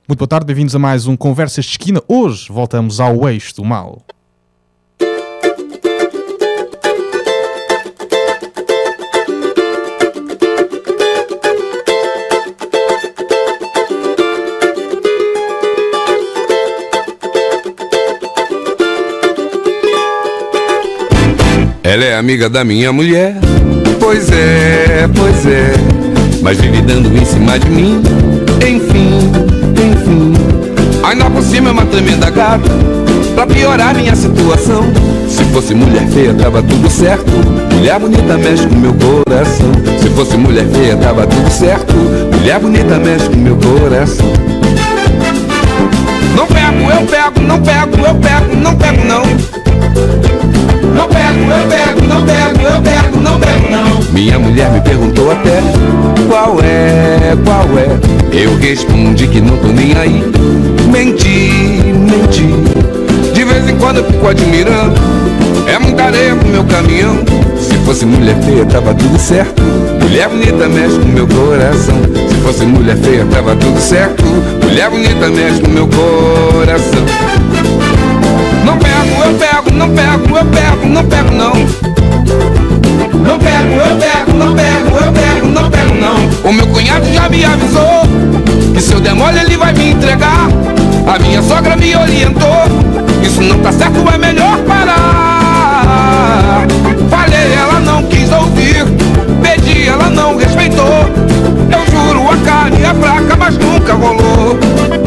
Muito boa tarde, bem-vindos a mais um Conversas de Esquina. Hoje voltamos ao eixo do mal. Ela é amiga da minha mulher, pois é, mas vive dando em cima de mim, enfim. Ainda por cima é uma tremenda gata, pra piorar minha situação. Se fosse mulher feia tava tudo certo, mulher bonita mexe com meu coração. Se fosse mulher feia tava tudo certo, mulher bonita mexe com meu coração. Não pego, eu pego, não pego, eu pego, não pego não. Não pego, eu pego, não pego, eu pego, não pego não. Minha mulher me perguntou até qual é. Eu respondi que não tô nem aí. Menti. De vez em quando eu fico admirando, é muita areia pro meu caminhão. Se fosse mulher feia tava tudo certo, mulher bonita mexe com meu coração. Se fosse mulher feia tava tudo certo, mulher bonita mexe com meu coração. Não pego, eu pego, não pego, eu pego, não pego não. Não pego, eu pego, não pego, eu pego, não pego não. O meu cunhado já me avisou que se eu der mole ele vai me entregar. A minha sogra me orientou, isso não tá certo, é melhor parar. Falei, ela não quis ouvir, pedi, ela não respeitou. Eu juro, a carne é fraca, mas nunca rolou.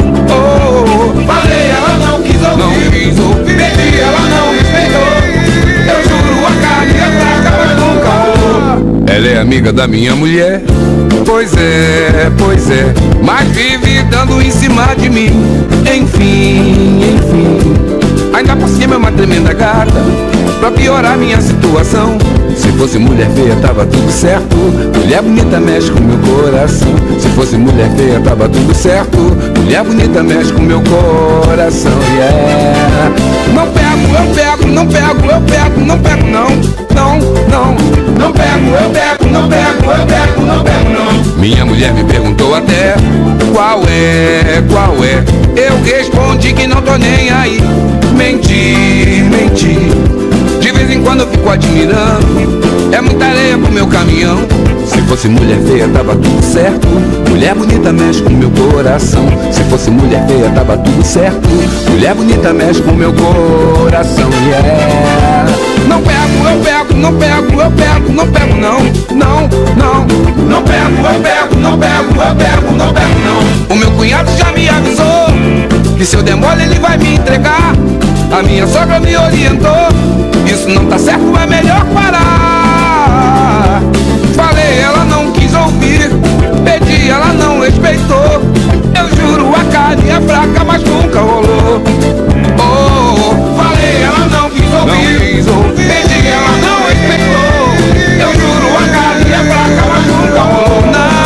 Falei, ela não quis ouvir, pedi, ela não respeitou. Eu juro, a carne é fraca, mas nunca rolou. Ela é amiga da minha mulher, pois é, mas vive dando em cima de mim, enfim. Ainda por cima é uma tremenda gata, pra piorar minha situação. Se fosse mulher feia tava tudo certo, mulher bonita mexe com meu coração. Se fosse mulher feia tava tudo certo, mulher bonita mexe com meu coração, yeah. Não pego, eu pego, não pego, eu pego, não pego não. Não pego, eu pego, não pego, eu pego, não pego não. Minha mulher me perguntou até qual é. Eu respondi que não tô nem aí. Menti. De vez em quando eu fico admirando, é muita areia pro meu caminhão. Se fosse mulher feia tava tudo certo, mulher bonita mexe com meu coração. Se fosse mulher feia tava tudo certo, mulher bonita mexe com meu coração, yeah. Não pego, eu pego, não pego, eu pego, não pego não. Não pego, eu pego, não pego, eu pego, não pego não. O meu cunhado já me avisou que se eu der mole ele vai me entregar. A minha sogra me orientou, isso não tá certo, é melhor parar. Falei, ela não quis ouvir, pedi, ela não respeitou. Eu juro, a carne é fraca, mas nunca rolou. Falei, ela não quis ouvir, pedi, ela não respeitou. Eu juro, a carne é fraca, mas nunca rolou.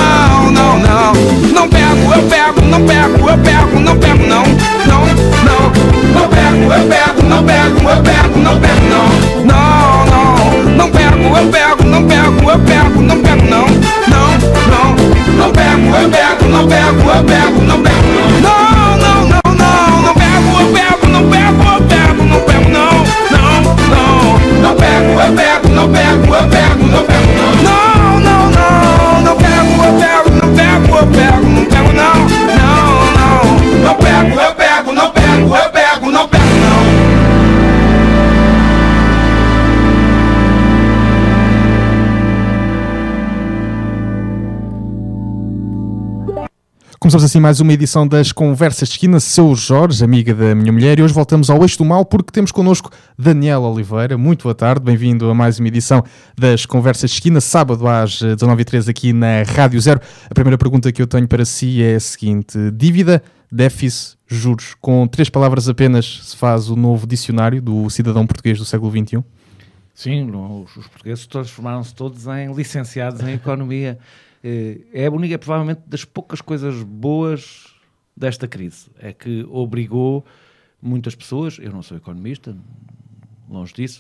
Não pego, eu pego, não pego, eu pego, não pego não. Não pego, eu pego, não pego, eu pego, não pego não. Não pego, eu pego, não pego, eu pego, não pego não. Não pego, eu pego, não pego, eu pego, não pego não. Não pego, eu pego, não pego, eu pego, não pego não. Não pego, eu pego, não pego, eu pego, não pego não. Não pego, eu pego, não pego, eu pego, não pego não. Não pego, eu pego, não pego, eu pego, não pego não. Começamos assim mais uma edição das Conversas de Esquina. Sou o Jorge, amiga da minha mulher, e hoje voltamos ao eixo do mal porque temos connosco Daniel Oliveira. Muito boa tarde, bem-vindo a mais uma edição das Conversas de Esquina, sábado às 19h13 aqui na Rádio Zero. A primeira pergunta que eu tenho para si é a seguinte: dívida, déficit, juros. Com 3 palavras apenas se faz o novo dicionário do cidadão português do século XXI? Sim, os portugueses transformaram-se todos em licenciados em economia. É a única, provavelmente, das poucas coisas boas desta crise. É que obrigou muitas pessoas, eu não sou economista, longe disso,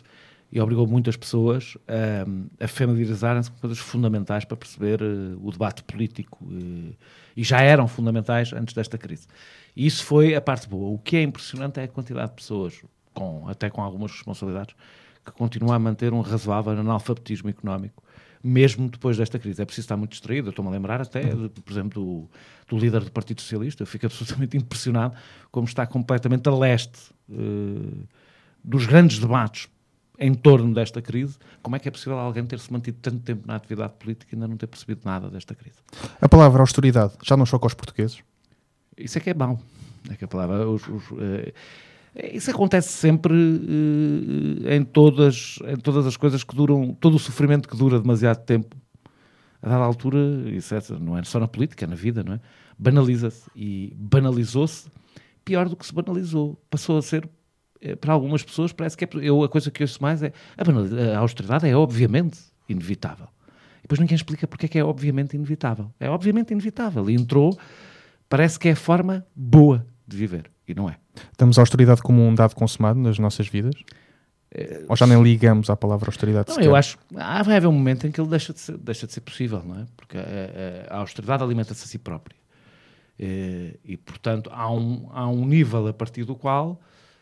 e obrigou muitas pessoas a familiarizarem-se com coisas fundamentais para perceber o debate político, e já eram fundamentais antes desta crise. E isso foi a parte boa. O que é impressionante é a quantidade de pessoas, até com algumas responsabilidades, que continuam a manter um razoável analfabetismo económico, mesmo depois desta crise. É preciso estar muito distraído. Eu estou-me a lembrar até, por exemplo, do líder do Partido Socialista. Eu fico absolutamente impressionado como está completamente a leste dos grandes debates em torno desta crise. Como é que é possível alguém ter-se mantido tanto tempo na atividade política e ainda não ter percebido nada desta crise? A palavra austeridade já não choca aos portugueses? Isso é que é mau. É que a palavra... isso acontece sempre em todas as coisas que duram... Todo o sofrimento que dura demasiado tempo, a dada altura, isso não é só na política, é na vida, não é? Banaliza-se. E banalizou-se pior do que se banalizou. Passou a ser... Para algumas pessoas parece que a coisa que eu ouço mais é a austeridade é obviamente inevitável. E depois ninguém explica porque é que é obviamente inevitável. É obviamente inevitável. E entrou, parece que é a forma boa de viver. E não é. Temos a austeridade como um dado consumado nas nossas vidas? Ou já nem ligamos à palavra austeridade? Não, eu acho que vai haver um momento em que ele deixa de ser possível, não é? Porque a austeridade alimenta-se a si própria. E portanto, há um nível a partir do qual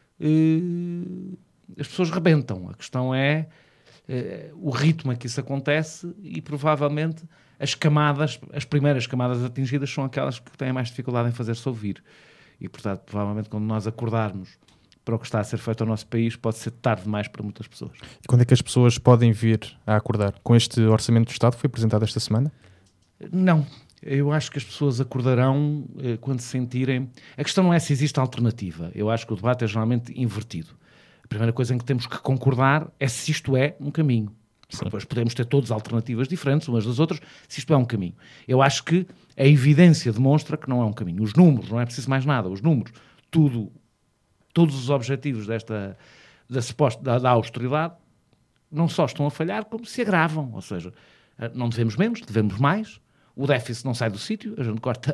as pessoas rebentam. A questão é o ritmo a que isso acontece e provavelmente as primeiras camadas atingidas são aquelas que têm mais dificuldade em fazer-se ouvir. E portanto, provavelmente quando nós acordarmos para o que está a ser feito ao nosso país, pode ser tarde demais para muitas pessoas. E quando é que as pessoas podem vir a acordar? Com este Orçamento do Estado que foi apresentado esta semana? Não. Eu acho que as pessoas acordarão quando se sentirem... A questão não é se existe alternativa. Eu acho que o debate é geralmente invertido. A primeira coisa em que temos que concordar é se isto é um caminho. Depois podemos ter todas alternativas diferentes umas das outras, se isto é um caminho. Eu acho que a evidência demonstra que não é um caminho. Os números, não é preciso mais nada. Os números, todos os objetivos da austeridade não só estão a falhar, como se agravam. Ou seja, não devemos menos, devemos mais. O déficit não sai do sítio, a gente corta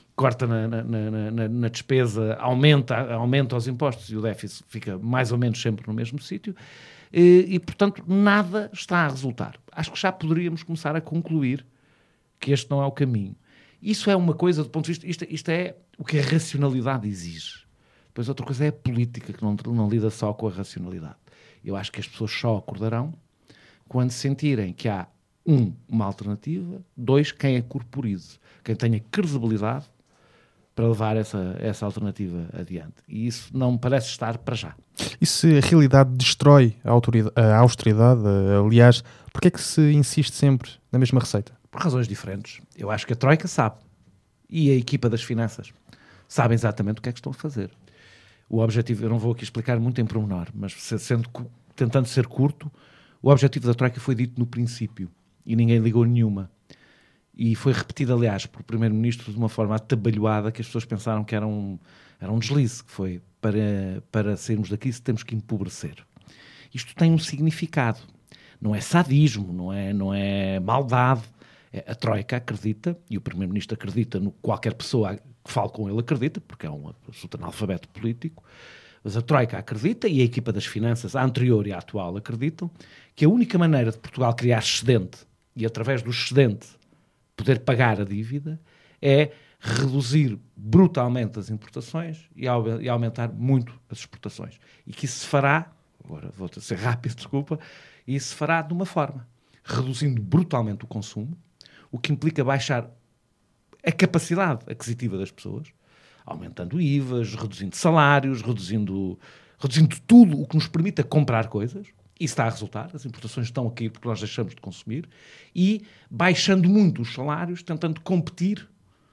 na despesa, aumenta os impostos e o déficit fica mais ou menos sempre no mesmo sítio e, portanto, nada está a resultar. Acho que já poderíamos começar a concluir que este não é o caminho. Isso é uma coisa, do ponto de vista... Isto é o que a racionalidade exige. Depois outra coisa é a política, que não lida só com a racionalidade. Eu acho que as pessoas só acordarão quando sentirem que há uma alternativa, 2, quem a corporize, quem tenha credibilidade para levar essa alternativa adiante. E isso não me parece estar para já. E se a realidade destrói a austeridade, aliás, porquê é que se insiste sempre na mesma receita? Por razões diferentes. Eu acho que a Troika sabe. E a equipa das finanças sabem exatamente o que é que estão a fazer. O objetivo, eu não vou aqui explicar muito em pormenor, mas tentando ser curto, o objetivo da Troika foi dito no princípio. E ninguém ligou nenhuma. E foi repetido, aliás, por Primeiro-Ministro de uma forma atabalhoada que as pessoas pensaram que era um deslize, que foi para sairmos daqui temos que empobrecer. Isto tem um significado. Não é sadismo, não é maldade. A Troika acredita, e o Primeiro-Ministro acredita, qualquer pessoa que fale com ele acredita, porque é um absoluto analfabeto político, mas a Troika acredita e a equipa das finanças, a anterior e a atual, acreditam que a única maneira de Portugal criar excedente e, através do excedente, poder pagar a dívida, é reduzir brutalmente as importações e aumentar muito as exportações. E que isso se fará, agora vou ser rápido, desculpa, e isso se fará de uma forma, reduzindo brutalmente o consumo, o que implica baixar a capacidade aquisitiva das pessoas, aumentando IVAs, reduzindo salários, reduzindo tudo o que nos permita comprar coisas. Isso está a resultar, as importações estão a cair porque nós deixamos de consumir, e baixando muito os salários, tentando competir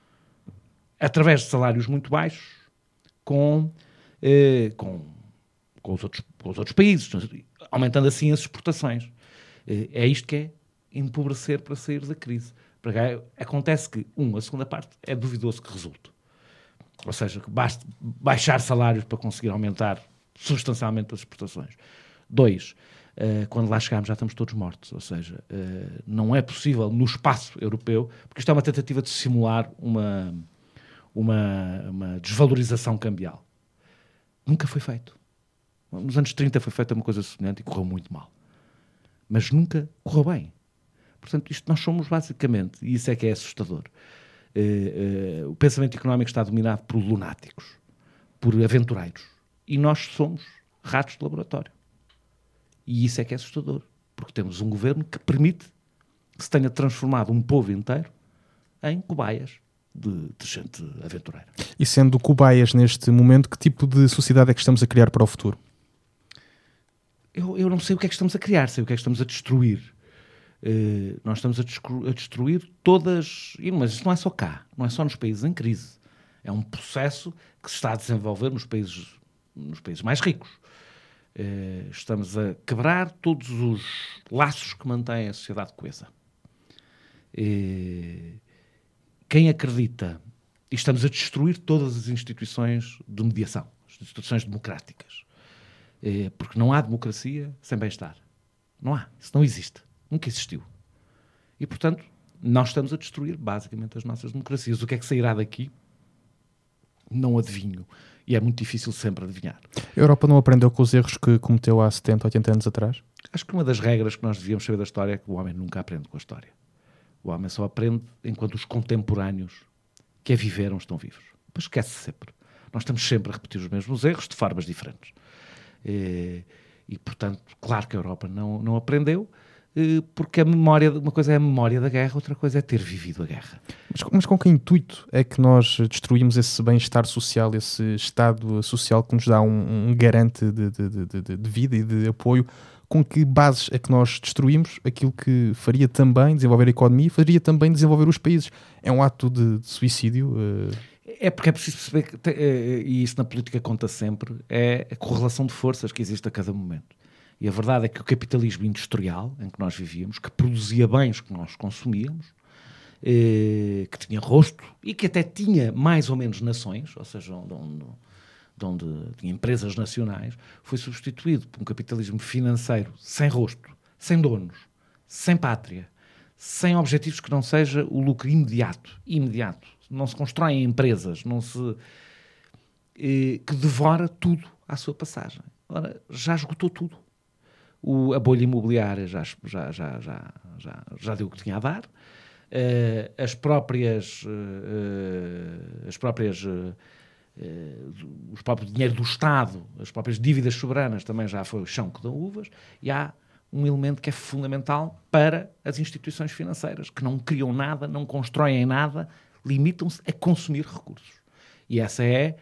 através de salários muito baixos com os outros países, aumentando assim as exportações. É isto que é empobrecer para sair da crise. Acontece que, a segunda parte é duvidoso que resulte. Ou seja, que basta baixar salários para conseguir aumentar substancialmente as exportações. 2, quando lá chegarmos já estamos todos mortos. Ou seja, não é possível no espaço europeu, porque isto é uma tentativa de simular uma desvalorização cambial. Nunca foi feito. Nos anos 30 foi feita uma coisa semelhante e correu muito mal. mas nunca correu bem. Portanto, isto nós somos basicamente, e isso é que é assustador. O pensamento económico está dominado por lunáticos, por aventureiros. E nós somos ratos de laboratório. E isso é que é assustador. Porque temos um governo que permite que se tenha transformado um povo inteiro em cobaias de gente aventureira. E sendo cobaias neste momento, que tipo de sociedade é que estamos a criar para o futuro? Eu não sei o que é que estamos a criar, sei o que é que estamos a destruir. Nós estamos a destruir todas... Mas isso não é só cá, não é só nos países em crise. É um processo que se está a desenvolver nos países mais ricos. Estamos a quebrar todos os laços que mantêm a sociedade coesa. Quem acredita... E estamos a destruir todas as instituições de mediação, as instituições democráticas. Porque não há democracia sem bem-estar. Não há. Isso não existe. Nunca existiu. E, portanto, nós estamos a destruir, basicamente, as nossas democracias. O que é que sairá daqui? Não adivinho. E é muito difícil sempre adivinhar. A Europa não aprendeu com os erros que cometeu há 70, 80 anos atrás? Acho que uma das regras que nós devíamos saber da história é que o homem nunca aprende com a história. O homem só aprende enquanto os contemporâneos que a viveram estão vivos. Depois esquece sempre. Nós estamos sempre a repetir os mesmos erros de formas diferentes. E portanto, claro que a Europa não aprendeu, porque uma coisa é a memória da guerra, outra coisa é ter vivido a guerra. Mas com que intuito é que nós destruímos esse bem-estar social, esse estado social que nos dá um garante de vida e de apoio? Com que bases é que nós destruímos aquilo que faria também desenvolver a economia e faria também desenvolver os países? É um ato de suicídio? É porque é preciso perceber, e isso na política conta sempre, é a correlação de forças que existe a cada momento. E a verdade é que o capitalismo industrial, em que nós vivíamos, que produzia bens que nós consumíamos, que tinha rosto e que até tinha mais ou menos nações, ou seja, onde tinha empresas nacionais, foi substituído por um capitalismo financeiro sem rosto, sem donos, sem pátria, sem objetivos que não seja o lucro imediato. Não se constroem empresas, que devora tudo à sua passagem. Ora, já esgotou tudo. A bolha imobiliária já deu o que tinha a dar. O próprio dinheiro do Estado, as próprias dívidas soberanas também já foi o chão que dão uvas, e há um elemento que é fundamental para as instituições financeiras, que não criam nada, não constroem nada, limitam-se a consumir recursos. E essa é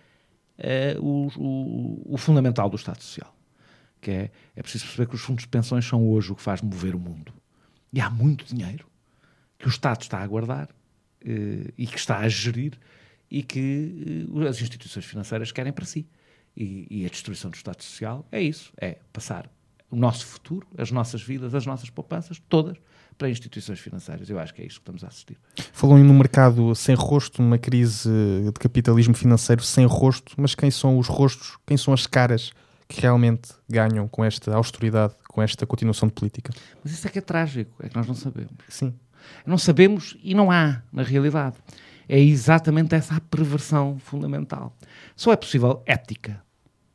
o fundamental do Estado Social. Que é preciso perceber que os fundos de pensões são hoje o que faz mover o mundo. E há muito dinheiro que o Estado está a guardar e que está a gerir e que as instituições financeiras querem para si. E a destruição do Estado Social é isso, é passar o nosso futuro, as nossas vidas, as nossas poupanças, todas para instituições financeiras. Eu acho que é isto que estamos a assistir. Falou em um mercado sem rosto, numa crise de capitalismo financeiro sem rosto, mas quem são os rostos, quem são as caras que realmente ganham com esta austeridade, com esta continuação de política? Mas isso é que é trágico, é que nós não sabemos. Sim. Não sabemos e não há, na realidade. É exatamente essa a perversão fundamental. Só é possível ética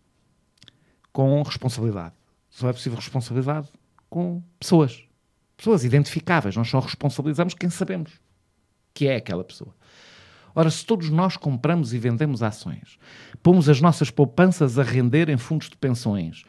com responsabilidade. Só é possível responsabilidade com pessoas. Pessoas identificáveis. Nós só responsabilizamos quem sabemos que é aquela pessoa. Ora, se todos nós compramos e vendemos ações, pomos as nossas poupanças a render em fundos de pensões,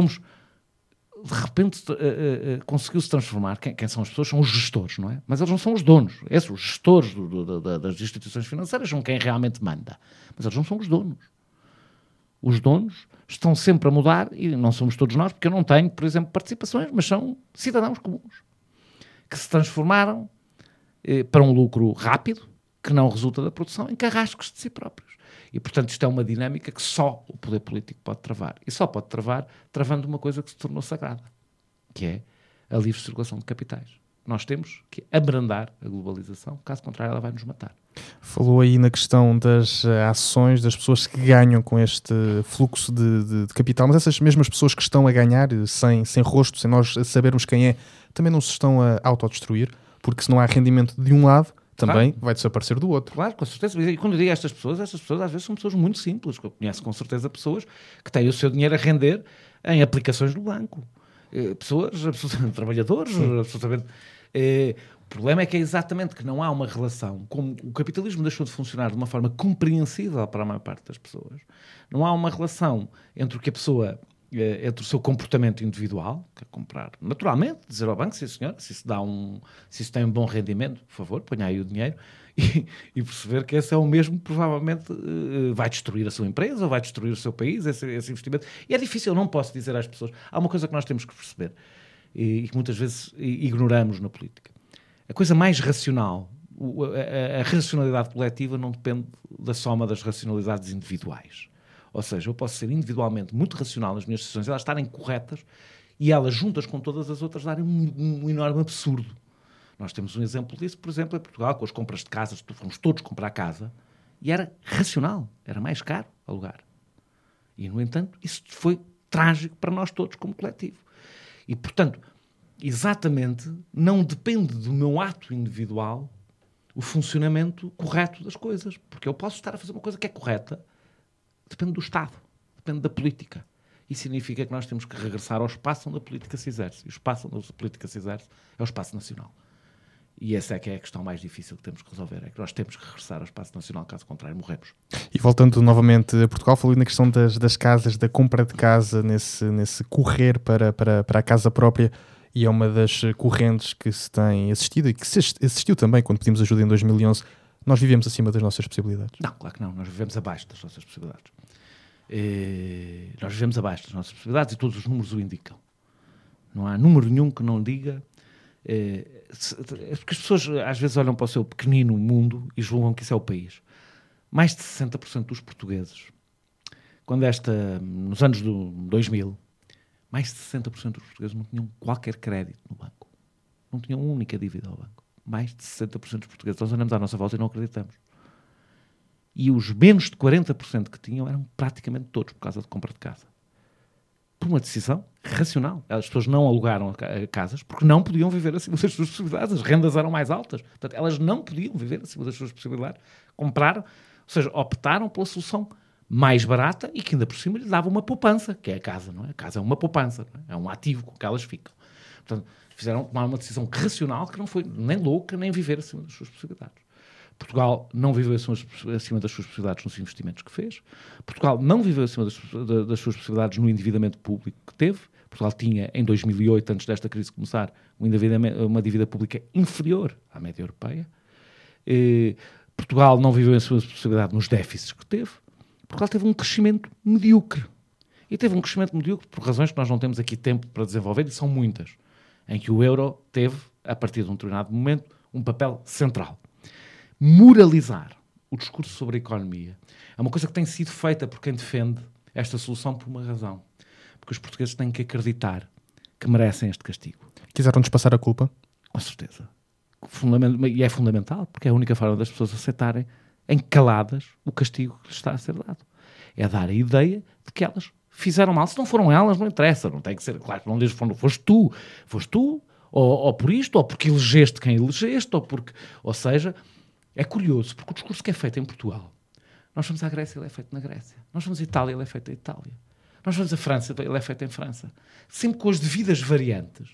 de repente conseguiu-se transformar. Quem são as pessoas? São os gestores, não é? Mas eles não são os donos. Os gestores das instituições financeiras são quem realmente manda. Mas eles não são os donos. Os donos estão sempre a mudar e não somos todos nós, porque eu não tenho, por exemplo, participações, mas são cidadãos comuns que se transformaram para um lucro rápido, que não resulta da produção, em carrascos de si próprios. E, portanto, isto é uma dinâmica que só o poder político pode travar. E só pode travar travando uma coisa que se tornou sagrada, que é a livre circulação de capitais. Nós temos que abrandar a globalização, caso contrário ela vai nos matar. Falou aí na questão das ações, das pessoas que ganham com este fluxo de capital, mas essas mesmas pessoas que estão a ganhar sem rosto, sem nós sabermos quem é, também não se estão a autodestruir, porque se não há rendimento de um lado, também claro, vai desaparecer do outro. Claro, com certeza. E quando eu digo estas pessoas às vezes são pessoas muito simples, que eu conheço com certeza pessoas que têm o seu dinheiro a render em aplicações do banco. pessoas, absolutamente trabalhadores, absolutamente... O problema é que é exatamente que não há uma relação, como o capitalismo deixou de funcionar de uma forma compreensível para a maior parte das pessoas, não há uma relação entre o que a pessoa, entre o seu comportamento individual, que é comprar naturalmente, dizer ao banco, sim senhor, se isso tem um bom rendimento, por favor, ponha aí o dinheiro, e perceber que esse é o mesmo que provavelmente vai destruir a sua empresa, ou vai destruir o seu país, esse investimento. E é difícil, eu não posso dizer às pessoas, há uma coisa que nós temos que perceber, e que muitas vezes ignoramos na política. A coisa mais racional, a racionalidade coletiva não depende da soma das racionalidades individuais. Ou seja, eu posso ser individualmente muito racional nas minhas decisões, elas estarem corretas e elas juntas com todas as outras darem um enorme absurdo. Nós temos um exemplo disso, por exemplo, em Portugal, com as compras de casas, fomos todos comprar casa e era racional, era mais caro alugar. E, no entanto, isso foi trágico para nós todos como coletivo. E, portanto, exatamente, não depende do meu ato individual o funcionamento correto das coisas. Porque eu posso estar a fazer uma coisa que é correta, depende do Estado, depende da política. Isso significa que nós temos que regressar ao espaço onde a política se exerce. E o espaço onde a política se exerce é o espaço nacional. E essa é que é a questão mais difícil que temos que resolver. É que nós temos que regressar ao espaço nacional, caso contrário morremos. E voltando novamente a Portugal, falei na questão das casas, da compra de casa, nesse correr para a casa própria. E é uma das correntes que se tem assistido e que se assistiu também quando pedimos ajuda em 2011. Nós vivemos acima das nossas possibilidades. Não, claro que não. Nós vivemos abaixo das nossas possibilidades. Nós vivemos abaixo das nossas possibilidades e todos os números o indicam. Não há número nenhum que não diga... porque as pessoas às vezes olham para o seu pequenino mundo e julgam que isso é o país. Mais de 60% dos portugueses, nos anos 2000, mais de 60% dos portugueses não tinham qualquer crédito no banco. Não tinham uma única dívida ao banco. Mais de 60% dos portugueses. Nós olhamos à nossa volta e não acreditamos. E os menos de 40% que tinham eram praticamente todos por causa de compra de casa. Por uma decisão racional. As pessoas não alugaram casas porque não podiam viver acima das suas possibilidades. As rendas eram mais altas. Portanto, elas não podiam viver acima das suas possibilidades. Compraram, ou seja, optaram pela solução mais barata e que ainda por cima lhe dava uma poupança, que é a casa, não é? A casa é uma poupança, não é? É um ativo com que elas ficam. Portanto, tomar uma decisão racional que não foi nem louca, nem viver acima das suas possibilidades. Portugal não viveu acima das suas possibilidades nos investimentos que fez. Portugal não viveu acima das suas possibilidades no endividamento público que teve. Portugal tinha, em 2008, antes desta crise começar, uma dívida pública inferior à média europeia. Portugal não viveu a sua possibilidade nos déficits que teve. Portugal teve um crescimento medíocre. E teve um crescimento medíocre por razões que nós não temos aqui tempo para desenvolver, e são muitas, em que o euro teve, a partir de um determinado momento, um papel central. Moralizar o discurso sobre a economia é uma coisa que tem sido feita por quem defende esta solução por uma razão. Porque os portugueses têm que acreditar que merecem este castigo. Quiseram-nos passar a culpa? Com certeza. E é fundamental, porque é a única forma das pessoas aceitarem em caladas o castigo que lhes está a ser dado. É dar a ideia de que elas fizeram mal. Se não foram elas, não interessa. Não tem que ser, claro que não lhes foram, foste tu, ou por isto, ou porque elegeste quem elegeste, ou seja, é curioso, porque o discurso que é feito em Portugal, nós vamos à Grécia, ele é feito na Grécia. Nós vamos à Itália, ele é feito em Itália. Nós vamos à França, ele é feito em França. Sempre com as devidas variantes,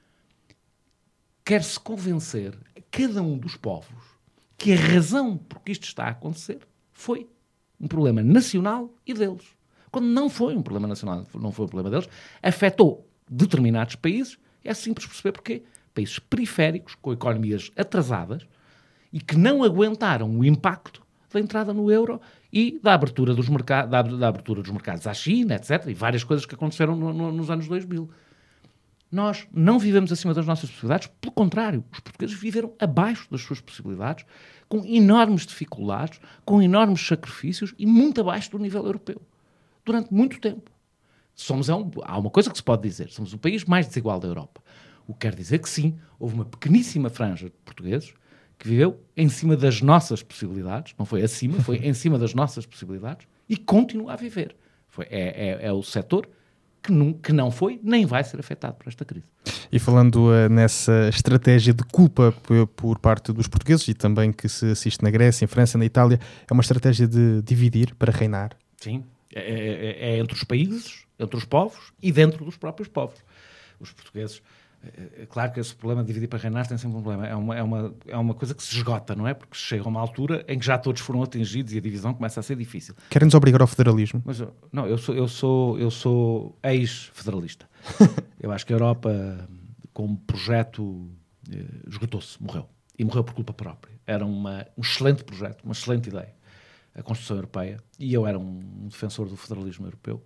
quer-se convencer a cada um dos povos que a razão por que isto está a acontecer foi um problema nacional e deles. Quando não foi um problema nacional, não foi um problema deles, afetou determinados países, é simples perceber porquê. Países periféricos, com economias atrasadas, e que não aguentaram o impacto da entrada no euro e da abertura dos mercados à China, etc. E várias coisas que aconteceram nos anos 2000. Nós não vivemos acima das nossas possibilidades, pelo contrário, os portugueses viveram abaixo das suas possibilidades, com enormes dificuldades, com enormes sacrifícios e muito abaixo do nível europeu, durante muito tempo. Há uma coisa que se pode dizer, somos o país mais desigual da Europa. O que quer dizer que sim, houve uma pequeníssima franja de portugueses que viveu em cima das nossas possibilidades, não foi acima, foi em cima das nossas possibilidades, e continua a viver. É o setor que não foi, nem vai ser afetado por esta crise. E falando nessa estratégia de culpa por parte dos portugueses, e também que se assiste na Grécia, em França, na Itália, é uma estratégia de dividir para reinar? Sim, é entre os países, entre os povos e dentro dos próprios povos. Os portugueses... É claro que esse problema de dividir para reinar tem sempre um problema. É uma coisa que se esgota, não é? Porque chega a uma altura em que já todos foram atingidos e a divisão começa a ser difícil. Querem-nos obrigar ao federalismo? Mas não, eu sou ex-federalista. Eu acho que a Europa, como projeto, esgotou-se, morreu. E morreu por culpa própria. Era um excelente projeto, uma excelente ideia. A Constituição Europeia. E eu era um defensor do federalismo europeu.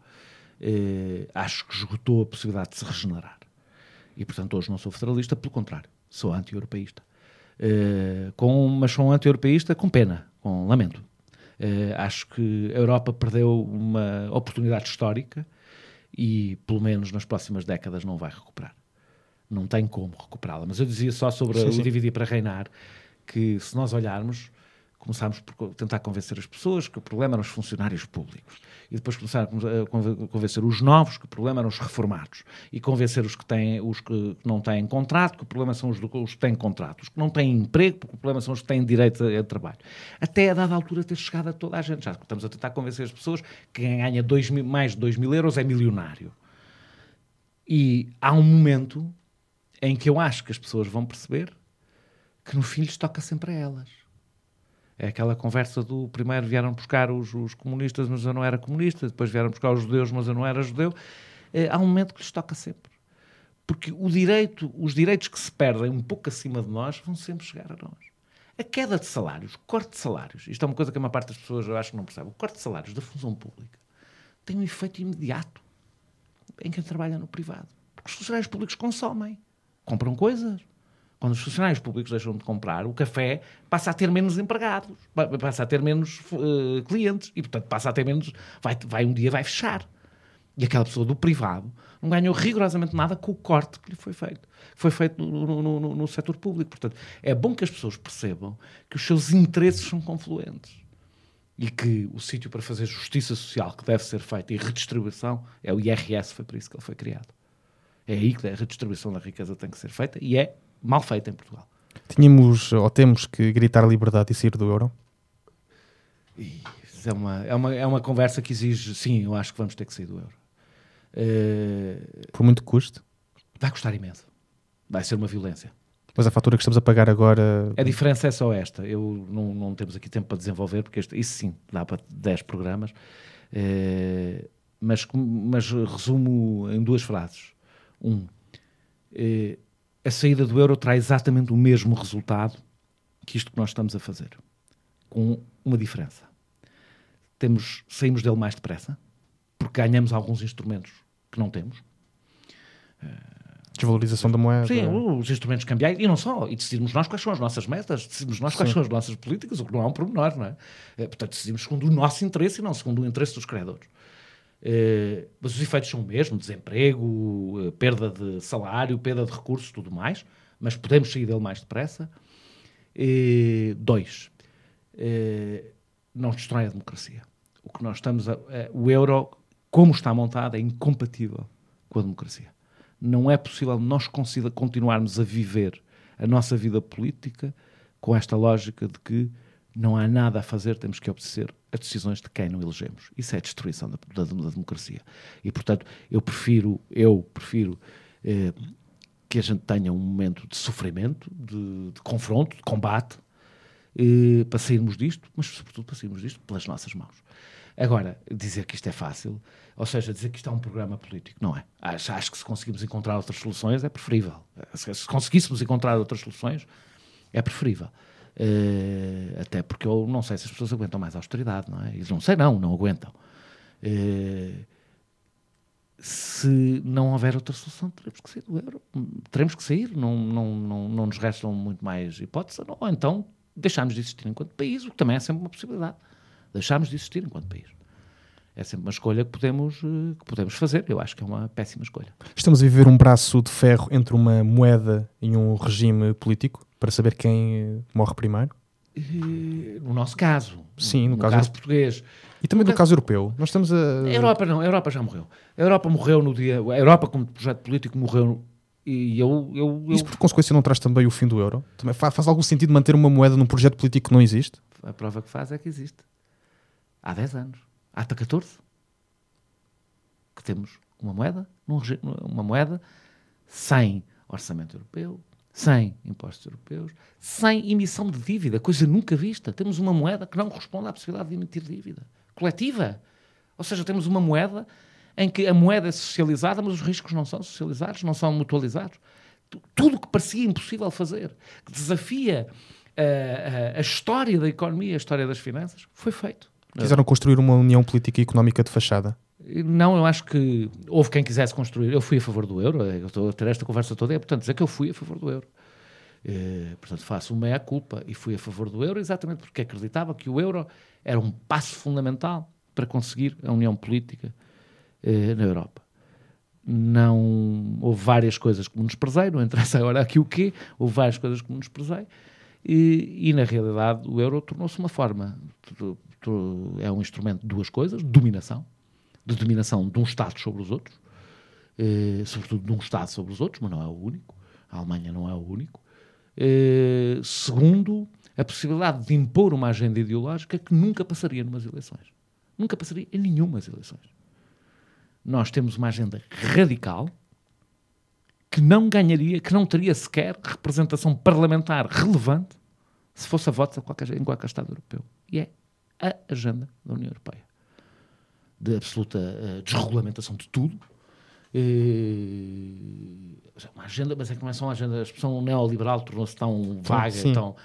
Acho que esgotou a possibilidade de se regenerar. E, portanto, hoje não sou federalista, pelo contrário, sou anti-europeísta. Mas sou um anti-europeísta com pena, com lamento. Acho que a Europa perdeu uma oportunidade histórica e, pelo menos nas próximas décadas, não vai recuperar. Não tem como recuperá-la. Mas eu dizia só sobre o dividir para reinar, que se nós olharmos, começámos por tentar convencer as pessoas que o problema eram os funcionários públicos. E depois começaram a convencer os novos que o problema eram os reformados. E convencer os que não têm contrato, que o problema são os que têm contrato. Os que não têm emprego, porque o problema são os que têm direito a trabalho. Até a dada altura ter chegado a toda a gente. Já estamos a tentar convencer as pessoas que quem ganha mais de 2.000 euros é milionário. E há um momento em que eu acho que as pessoas vão perceber que no fim lhes toca sempre a elas. É aquela conversa do primeiro vieram buscar os comunistas, mas eu não era comunista, depois vieram buscar os judeus, mas eu não era judeu. Há um momento que lhes toca sempre. Porque os direitos que se perdem um pouco acima de nós vão sempre chegar a nós. A queda de salários, o corte de salários, isto é uma coisa que a maior parte das pessoas eu acho que não percebe, o corte de salários da função pública tem um efeito imediato em quem trabalha no privado. Porque os funcionários públicos consomem, compram coisas. Quando os funcionários públicos deixam de comprar, o café passa a ter menos empregados, passa a ter menos clientes e, portanto, passa a ter menos... Um dia vai fechar. E aquela pessoa do privado não ganhou rigorosamente nada com o corte que lhe foi feito. Foi feito no setor público. Portanto, é bom que as pessoas percebam que os seus interesses são confluentes e que o sítio para fazer justiça social que deve ser feita e redistribuição é o IRS, foi para isso que ele foi criado. É aí que a redistribuição da riqueza tem que ser feita e é mal feita em Portugal. Temos que gritar liberdade e sair do euro? Isso é uma conversa que exige... Sim, eu acho que vamos ter que sair do euro. Por muito que custe? Vai custar imenso. Vai ser uma violência. Mas a fatura que estamos a pagar agora... A diferença é só esta. Não temos aqui tempo para desenvolver, porque isso sim, dá para 10 programas. Mas resumo em 2 frases. A saída do euro traz exatamente o mesmo resultado que isto que nós estamos a fazer, com uma diferença. Saímos dele mais depressa, porque ganhamos alguns instrumentos que não temos. Desvalorização da moeda. Sim, os instrumentos cambiais, e não só, e decidimos nós quais são as nossas metas, decidimos nós quais são as nossas políticas, o que não é um pormenor, não é? Portanto, decidimos segundo o nosso interesse e não segundo o interesse dos credores. Mas os efeitos são o mesmo, desemprego, perda de salário, perda de recursos, tudo mais, mas podemos sair dele mais depressa. 2, não destrói a democracia. O que nós estamos o euro, como está montado, é incompatível com a democracia. Não é possível nós continuarmos a viver a nossa vida política com esta lógica de que não há nada a fazer, temos que obedecer a decisões de quem não elegemos. Isso é a destruição da democracia. E, portanto, eu prefiro que a gente tenha um momento de sofrimento, de confronto, de combate, para sairmos disto, mas, sobretudo, para sairmos disto pelas nossas mãos. Agora, dizer que isto é fácil, ou seja, dizer que isto é um programa político, não é. Acho que se conseguirmos encontrar outras soluções é preferível. Se conseguíssemos encontrar outras soluções, é preferível. Até porque eu não sei se as pessoas aguentam mais a austeridade, não é? Eles não aguentam. Se não houver outra solução, teremos que sair do euro. Teremos que sair, não nos restam muito mais hipóteses, ou então deixarmos de existir enquanto país, o que também é sempre uma possibilidade. Deixarmos de existir enquanto país. É sempre uma escolha que podemos fazer. Eu acho que é uma péssima escolha. Estamos a viver um braço de ferro entre uma moeda e um regime político para saber quem morre primeiro? No nosso caso. Sim, no caso português. E também no caso europeu. Nós estamos a... A Europa não, a Europa já morreu. A Europa morreu no dia... A Europa como projeto político morreu e Isso por consequência não traz também o fim do euro? Também faz algum sentido manter uma moeda num projeto político que não existe? A prova que faz é que existe. Há 10 anos. Há 14 que temos uma moeda sem orçamento europeu, sem impostos europeus, sem emissão de dívida, coisa nunca vista. Temos uma moeda que não corresponde à possibilidade de emitir dívida coletiva. Ou seja, temos uma moeda em que a moeda é socializada, mas os riscos não são socializados, não são mutualizados. Tudo o que parecia impossível fazer, que desafia a história da economia, a história das finanças, foi feito. Quiseram construir uma união política e económica de fachada? Não, eu acho que houve quem quisesse construir. Eu fui a favor do euro, eu estou a ter esta conversa toda, portanto, dizer que eu fui a favor do euro. Portanto, faço uma meia-culpa e fui a favor do euro exatamente porque acreditava que o euro era um passo fundamental para conseguir a união política na Europa. Não houve várias coisas que me desprezei, não interessa agora aqui o quê, houve várias coisas que me desprezei e na realidade o euro tornou-se uma forma, é um instrumento de duas coisas, de dominação de um Estado sobre os outros, sobretudo de um Estado sobre os outros, mas não é o único, a Alemanha não é o único. Segundo, a possibilidade de impor uma agenda ideológica que nunca passaria numas eleições. Nunca passaria em nenhumas eleições. Nós temos uma agenda radical que não ganharia, que não teria sequer representação parlamentar relevante se fosse a votos em qualquer Estado europeu. E é a agenda da União Europeia. De absoluta desregulamentação de tudo. Uma agenda, mas é que não é só uma agenda, a expressão neoliberal tornou-se tão vaga. Tão,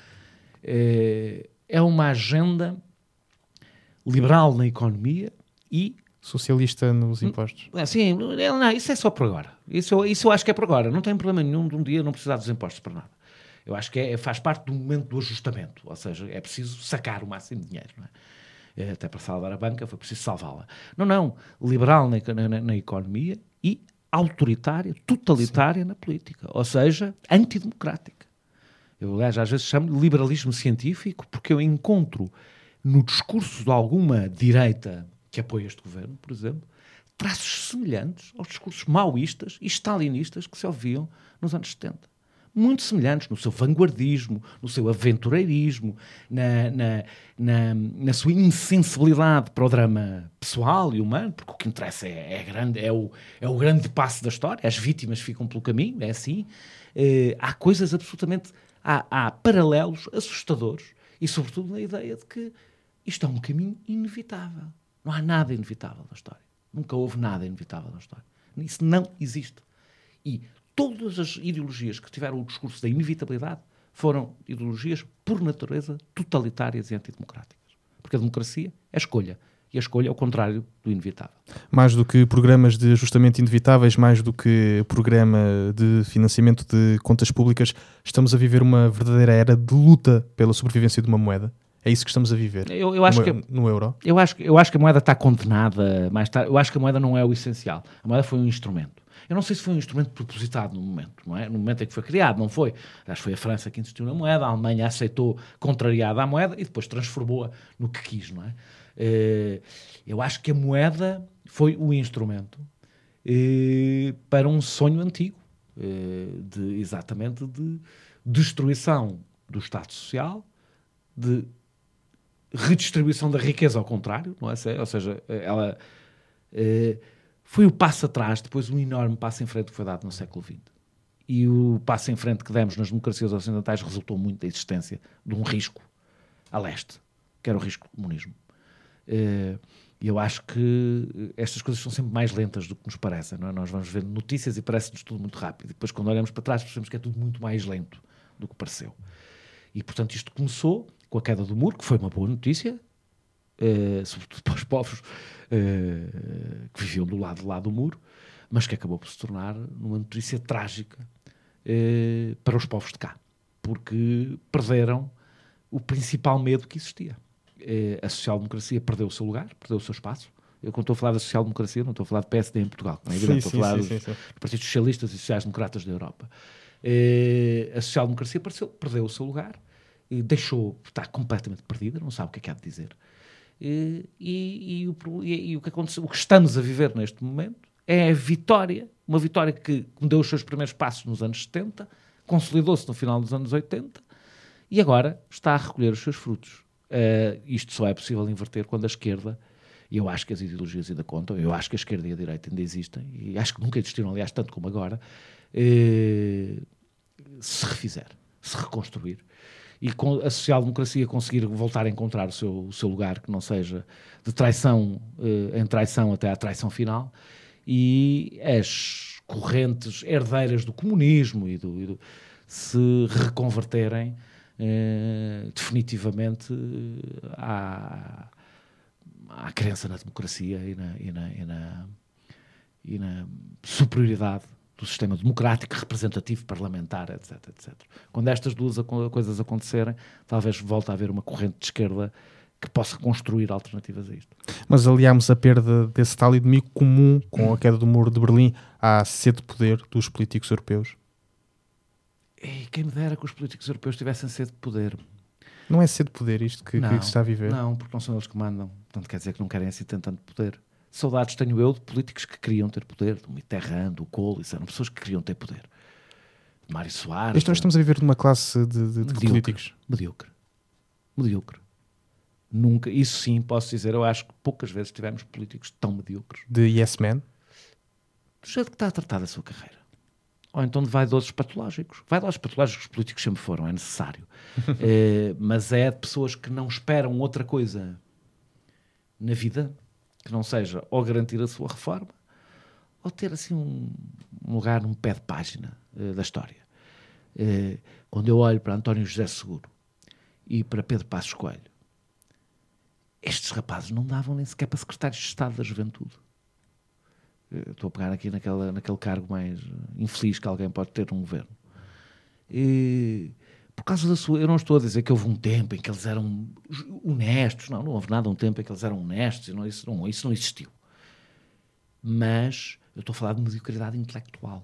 é uma agenda liberal na economia e socialista nos impostos. Sim, não, isso é só por agora. Isso eu acho que é por agora. Não tem problema nenhum de um dia não precisar dos impostos para nada. Eu acho que faz parte do momento do ajustamento. Ou seja, é preciso sacar o máximo de dinheiro. Não é? Até para salvar a banca foi preciso salvá-la. Não. Liberal na economia e autoritária, totalitária na política. Ou seja, antidemocrática. Eu, aliás, às vezes chamo de liberalismo científico porque eu encontro no discurso de alguma direita que apoia este governo, por exemplo, traços semelhantes aos discursos maoístas e stalinistas que se ouviam nos anos 70. Muito semelhantes no seu vanguardismo, no seu aventureirismo, na sua insensibilidade para o drama pessoal e humano, porque o que interessa é o grande passo da história, as vítimas ficam pelo caminho, é assim. Há coisas absolutamente... Há paralelos assustadores e, sobretudo, na ideia de que isto é um caminho inevitável. Não há nada inevitável na história. Nunca houve nada inevitável na história. Isso não existe. E todas as ideologias que tiveram o discurso da inevitabilidade foram ideologias, por natureza, totalitárias e antidemocráticas. Porque a democracia é escolha. E a escolha é o contrário do inevitável. Mais do que programas de ajustamento inevitáveis, mais do que programa de financiamento de contas públicas, estamos a viver uma verdadeira era de luta pela sobrevivência de uma moeda. É isso que estamos a viver eu acho no euro? Eu acho que a moeda está condenada mais tarde. Eu acho que a moeda não é o essencial. A moeda foi um instrumento. Eu não sei se foi um instrumento propositado no momento, não é? No momento em que foi criado, não foi. Acho que foi a França que insistiu na moeda, a Alemanha aceitou contrariada à moeda e depois transformou-a no que quis, não é? Eu acho que a moeda foi o instrumento para um sonho antigo, exatamente de destruição do Estado Social, de redistribuição da riqueza ao contrário, não é? Ou seja, ela foi o passo atrás, depois um enorme passo em frente que foi dado no século XX. E o passo em frente que demos nas democracias ocidentais resultou muito da existência de um risco a leste, que era o risco do comunismo. E eu acho que estas coisas são sempre mais lentas do que nos parecem, não é? Nós vamos vendo notícias e parece-nos tudo muito rápido. E depois, quando olhamos para trás, percebemos que é tudo muito mais lento do que pareceu. E, portanto, isto começou com a queda do muro, que foi uma boa notícia, sobretudo para os povos que viviam do lado de lá do muro, mas que acabou por se tornar numa notícia trágica para os povos de cá, porque perderam o principal medo que existia. A social-democracia perdeu o seu lugar, perdeu o seu espaço. Eu, quando estou a falar da social-democracia, não estou a falar de PSD em Portugal, não é evidente, estou a falar dos partidos socialistas e sociais-democratas da Europa. A social-democracia perdeu o seu lugar, está completamente perdida, não sabe o que é de dizer. E o que aconteceu, o que estamos a viver neste momento é a vitória, uma vitória que deu os seus primeiros passos nos anos 70, consolidou-se no final dos anos 80 e agora está a recolher os seus frutos. Isto só é possível inverter quando a esquerda E eu acho que as ideologias ainda contam, eu acho que a esquerda e a direita ainda existem, e acho que nunca existiram, aliás, tanto como agora, se refizer, se reconstruir. E com a social-democracia conseguir voltar a encontrar o seu lugar, que não seja de traição em traição até à traição final, e as correntes herdeiras do comunismo se reconverterem definitivamente à crença na democracia e na superioridade do sistema democrático, representativo, parlamentar, etc, etc. Quando estas duas coisas acontecerem, talvez volte a haver uma corrente de esquerda que possa construir alternativas a isto. Mas aliámos a perda desse tal inimigo comum com a queda do muro de Berlim à sede de poder dos políticos europeus. E quem me dera que os políticos europeus tivessem sede de poder. Não é sede de poder isto que se está a viver? Não, porque não são eles que mandam. Portanto, quer dizer que não querem assim tanto poder. Saudades tenho eu de políticos que queriam ter poder, do Mitterrand, do Kohl, isso eram pessoas que queriam ter poder. Mário Soares. Nós estamos a viver numa classe de políticos. Medíocre. Nunca, isso sim, posso dizer, eu acho que poucas vezes tivemos políticos tão medíocres. De yes man? Do jeito que está a tratar da sua carreira. Ou então de vaidosos patológicos. Vaidosos patológicos os políticos sempre foram, é necessário. Mas é de pessoas que não esperam outra coisa na vida, que não seja ou garantir a sua reforma, ou ter assim um lugar num pé de página da história. Quando eu olho para António José Seguro e para Pedro Passos Coelho, estes rapazes não davam nem sequer para secretários de Estado da Juventude. Estou a pegar aqui naquele cargo mais infeliz que alguém pode ter num governo. E por causa da sua... Eu não estou a dizer que houve um tempo em que eles eram honestos. Não houve nada um tempo em que eles eram honestos. Isso não existiu. Mas eu estou a falar de mediocridade intelectual.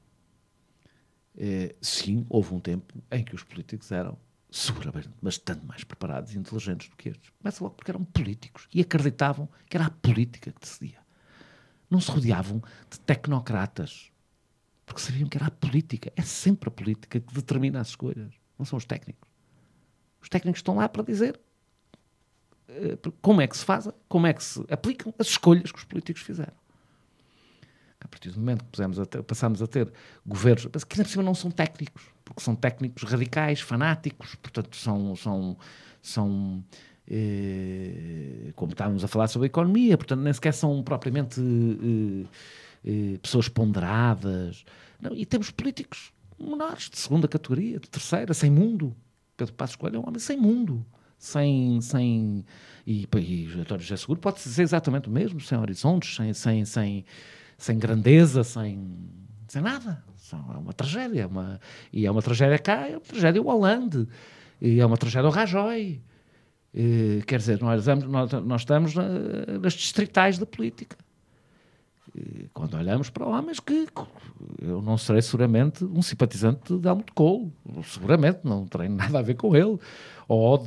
Sim, houve um tempo em que os políticos eram seguramente bastante mais preparados e inteligentes do que estes. Começa logo porque eram políticos e acreditavam que era a política que decidia. Não se rodeavam de tecnocratas, porque sabiam que era a política. É sempre a política que determina as escolhas, não são os técnicos. Os técnicos estão lá para dizer como é que se faz, como é que se aplicam as escolhas que os políticos fizeram. A partir do momento que passámos a ter governos, mas que ainda por cima não são técnicos, porque são técnicos radicais, fanáticos, portanto são como estávamos a falar sobre a economia, portanto nem sequer são propriamente pessoas ponderadas. Não, e temos políticos menores, de segunda categoria, de terceira, sem mundo. Pedro Passos Coelho é um homem sem mundo, e António José Seguro pode dizer exatamente o mesmo, sem horizontes, sem grandeza, sem nada. É uma tragédia, e é uma tragédia cá, é uma tragédia o Hollande, e é uma tragédia o Rajoy. Quer dizer, nós estamos nas distritais da política. Quando olhamos para homens que eu não serei seguramente um simpatizante de Helmut Kohl, seguramente não terei nada a ver com ele, ou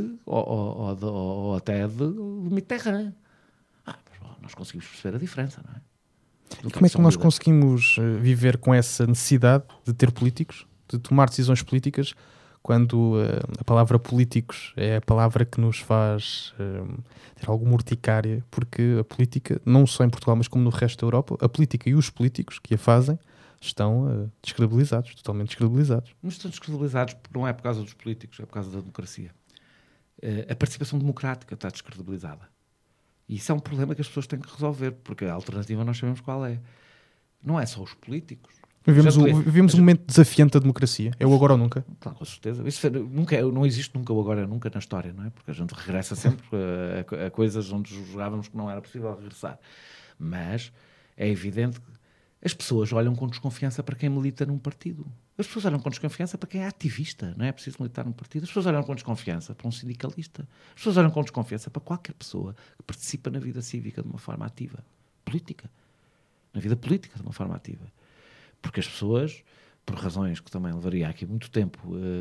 até de Mitterrand. Nós conseguimos perceber a diferença, não é? E como é que nós conseguimos viver com essa necessidade de ter políticos, de tomar decisões políticas, quando a palavra políticos é a palavra que nos faz ter alguma urticária, porque a política, não só em Portugal, mas como no resto da Europa, a política e os políticos que a fazem estão descredibilizados, totalmente descredibilizados. Mas estão descredibilizados não é por causa dos políticos, é por causa da democracia. A participação democrática está descredibilizada. E isso é um problema que as pessoas têm que resolver, porque a alternativa nós sabemos qual é. Não é só os políticos. Vivemos um momento desafiante da democracia. É o agora ou nunca? Claro, com certeza. Isso não existe nunca o agora ou nunca na história, não é? Porque a gente regressa sempre a coisas onde jogávamos que não era possível regressar. Mas é evidente que as pessoas olham com desconfiança para quem milita num partido. As pessoas olham com desconfiança para quem é ativista. Não é preciso militar num partido. As pessoas olham com desconfiança para um sindicalista. As pessoas olham com desconfiança para qualquer pessoa que participa na vida cívica de uma forma ativa. Política. Na vida política de uma forma ativa. Porque as pessoas, por razões que também levaria aqui muito tempo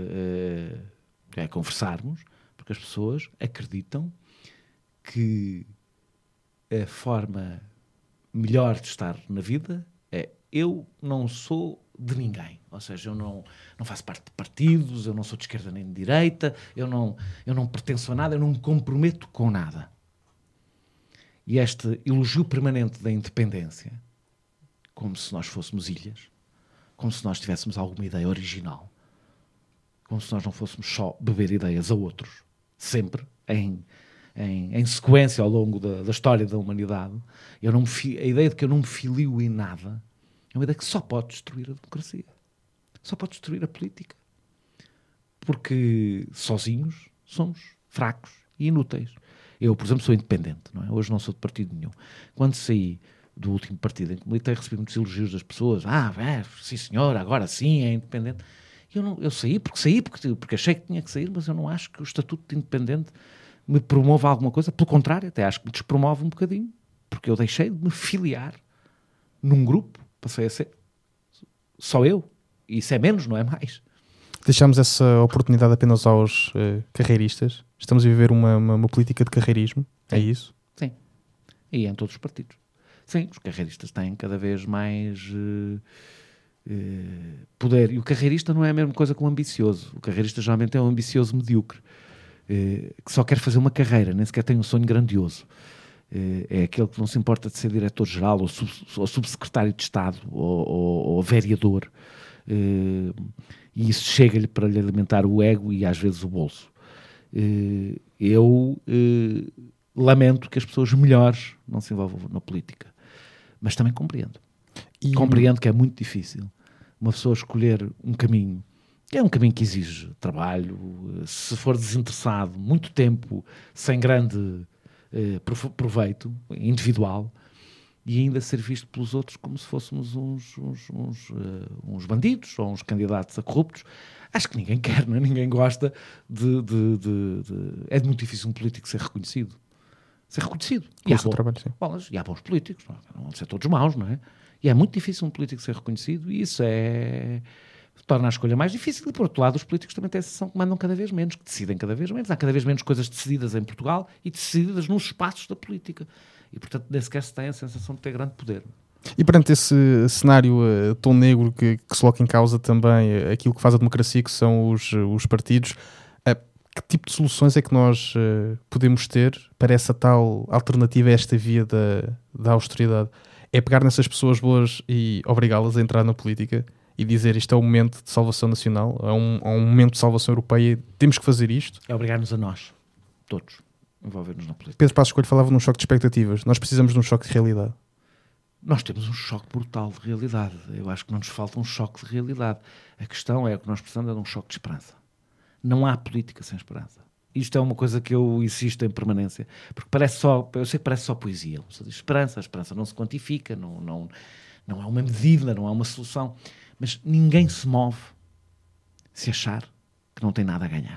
a conversarmos, porque as pessoas acreditam que a forma melhor de estar na vida é eu não sou de ninguém. Ou seja, eu não faço parte de partidos, eu não sou de esquerda nem de direita, eu não pertenço a nada, eu não me comprometo com nada. E este elogio permanente da independência, como se nós fôssemos ilhas, como se nós tivéssemos alguma ideia original, como se nós não fôssemos só beber ideias a outros, sempre em sequência ao longo da história da humanidade. A ideia de que eu não me filio em nada é uma ideia que só pode destruir a democracia, só pode destruir a política, porque sozinhos somos fracos e inúteis. Eu, por exemplo, sou independente, não é? Hoje não sou de partido nenhum. Quando saí do último partido em que militei, recebi muitos elogios das pessoas. Sim senhor, agora sim é independente. Eu saí porque achei que tinha que sair, mas eu não acho que o estatuto de independente me promova alguma coisa. Pelo contrário, até acho que me despromove um bocadinho, porque eu deixei de me filiar num grupo, passei a ser só eu. E isso é menos, não é mais. Deixamos essa oportunidade apenas aos carreiristas. Estamos a viver uma política de carreirismo, é isso? Sim, e em todos os partidos. Sim, os carreiristas têm cada vez mais poder. E o carreirista não é a mesma coisa que um ambicioso. O carreirista geralmente é um ambicioso medíocre, que só quer fazer uma carreira, nem sequer tem um sonho grandioso. É aquele que não se importa de ser diretor-geral ou subsecretário de Estado ou vereador. E isso chega-lhe para lhe alimentar o ego e às vezes o bolso. Eu lamento que as pessoas melhores não se envolvam na política, mas também compreendo. Compreendo que é muito difícil uma pessoa escolher um caminho, que é um caminho que exige trabalho, se for desinteressado, muito tempo, sem grande proveito individual, e ainda ser visto pelos outros como se fôssemos uns bandidos ou uns candidatos a corruptos. Acho que ninguém quer, não é? Ninguém gosta É muito difícil um político ser reconhecido. E há bons políticos, não vão ser todos maus, não é? E é muito difícil um político ser reconhecido, e isso torna a escolha mais difícil. E por outro lado, os políticos também têm a sensação que mandam cada vez menos, que decidem cada vez menos. Há cada vez menos coisas decididas em Portugal e decididas nos espaços da política. E, portanto, nem sequer se tem a sensação de ter grande poder. E perante esse cenário tão negro que se coloca em causa também aquilo que faz a democracia, que são os partidos, que tipo de soluções é que nós podemos ter para essa tal alternativa a esta via da austeridade? É pegar nessas pessoas boas e obrigá-las a entrar na política e dizer isto é um momento de salvação nacional, é um momento de salvação europeia, temos que fazer isto? É obrigar-nos a nós, todos, envolver-nos na política. Pedro Passos Coelho falava num choque de expectativas. Nós precisamos de um choque de realidade. Nós temos um choque brutal de realidade. Eu acho que não nos falta um choque de realidade. A questão é que nós precisamos de um choque de esperança. Não há política sem esperança. Isto é uma coisa que eu insisto em permanência. Porque eu sei que parece só poesia. A esperança não se quantifica, não é uma medida, não é uma solução. Mas ninguém se move se achar que não tem nada a ganhar.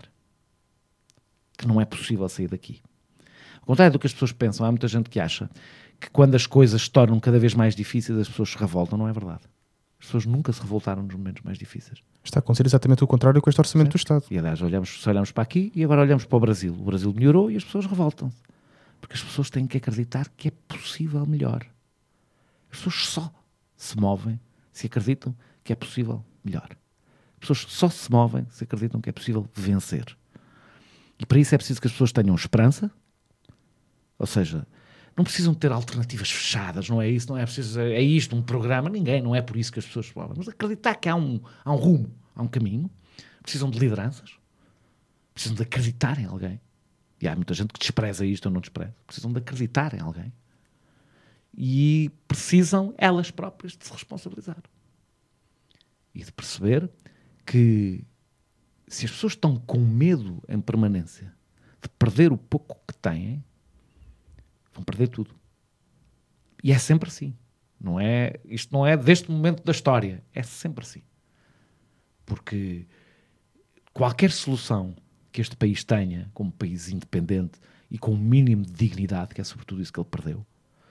Que não é possível sair daqui. Ao contrário do que as pessoas pensam, há muita gente que acha que quando as coisas se tornam cada vez mais difíceis, as pessoas se revoltam. Não é verdade. As pessoas nunca se revoltaram nos momentos mais difíceis. Está a acontecer exatamente o contrário com este orçamento do Estado. E aliás, olhamos para aqui e agora olhamos para o Brasil. O Brasil melhorou e as pessoas revoltam-se. Porque as pessoas têm que acreditar que é possível melhor. As pessoas só se movem se acreditam que é possível melhor. As pessoas só se movem se acreditam que é possível vencer. E para isso é preciso que as pessoas tenham esperança. Ou seja, não precisam ter alternativas fechadas, não é isso, não é preciso, é isto, um programa, não é por isso que as pessoas falam, mas acreditar que há um rumo, há um caminho. Precisam de lideranças, precisam de acreditar em alguém, e há muita gente que despreza isto ou não despreza, precisam de acreditar em alguém, e precisam elas próprias de se responsabilizar, e de perceber que se as pessoas estão com medo em permanência de perder o pouco que têm, vão perder tudo. E é sempre assim. Isto não é deste momento da história. É sempre assim. Porque qualquer solução que este país tenha, como país independente e com um mínimo de dignidade, que é sobretudo isso que ele perdeu,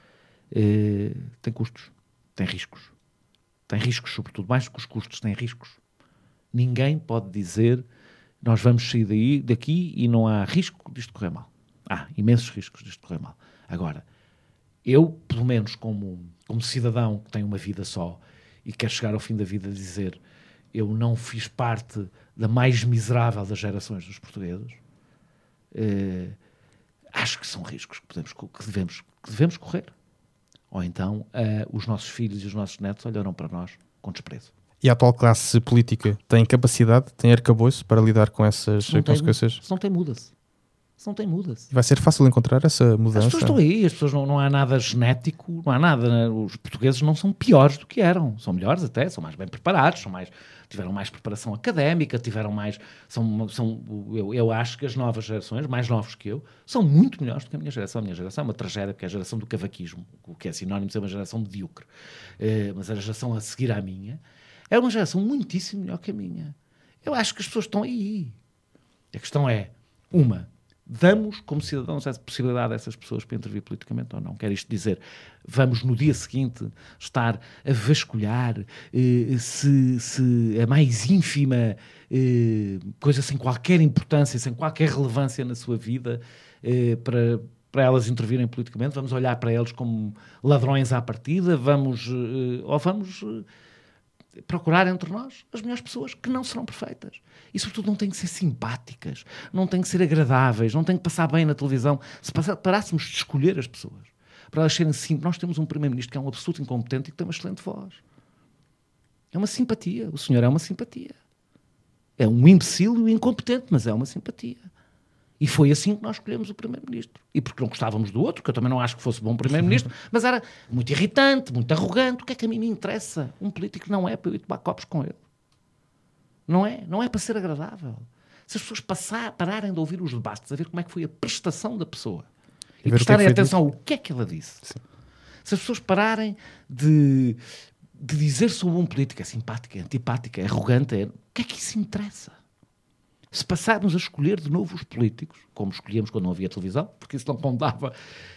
tem custos, tem riscos. Tem riscos, sobretudo, mais do que os custos, tem riscos. Ninguém pode dizer nós vamos sair daqui e não há risco disto correr mal. Há imensos riscos disto correr mal. Agora, eu, pelo menos como cidadão que tem uma vida só e quer chegar ao fim da vida a dizer eu não fiz parte da mais miserável das gerações dos portugueses, acho que são riscos que que devemos correr. Ou então os nossos filhos e os nossos netos olharão para nós com desprezo. E a atual classe política tem capacidade, tem arcabouço para lidar com essas consequências? Se não tem, muda-se. E vai ser fácil encontrar essa mudança? As pessoas estão aí, as pessoas não há nada genético, não há nada. Os portugueses não são piores do que eram. São melhores até, são mais bem preparados, tiveram mais preparação académica, tiveram mais... Eu acho que as novas gerações, mais novos que eu, são muito melhores do que a minha geração. A minha geração é uma tragédia, porque é a geração do cavaquismo, o que é sinónimo de ser uma geração medíocre. Mas a geração a seguir à minha é uma geração muitíssimo melhor que a minha. Eu acho que as pessoas estão aí. A questão é, damos como cidadãos a possibilidade dessas pessoas para intervir politicamente ou não? Quer isto dizer, vamos no dia seguinte estar a vasculhar se a mais ínfima coisa sem qualquer importância, sem qualquer relevância na sua vida para elas intervirem politicamente? Vamos olhar para eles como ladrões à partida? Vamos procurar entre nós as melhores pessoas que não serão perfeitas. E, sobretudo, não têm que ser simpáticas, não têm que ser agradáveis, não têm que passar bem na televisão. Se parássemos de escolher as pessoas para elas serem simples, nós temos um primeiro-ministro que é um absoluto incompetente e que tem uma excelente voz. É uma simpatia. O senhor é uma simpatia. É um imbecil e incompetente, mas é uma simpatia. E foi assim que nós escolhemos o primeiro-ministro. E porque não gostávamos do outro, que eu também não acho que fosse bom primeiro-ministro, mas era muito irritante, muito arrogante. O que é que a mim me interessa? Um político não é para eu ir tomar copos com ele. Não é para ser agradável. Se as pessoas pararem de ouvir os debates, a ver como é que foi a prestação da pessoa, e prestarem atenção ao que é que ela disse. Sim. Se as pessoas pararem de dizer sobre um político é simpático, é antipático, é arrogante, o que é que isso interessa? Se passarmos a escolher de novo os políticos, como escolhíamos quando não havia televisão, porque isso não contava,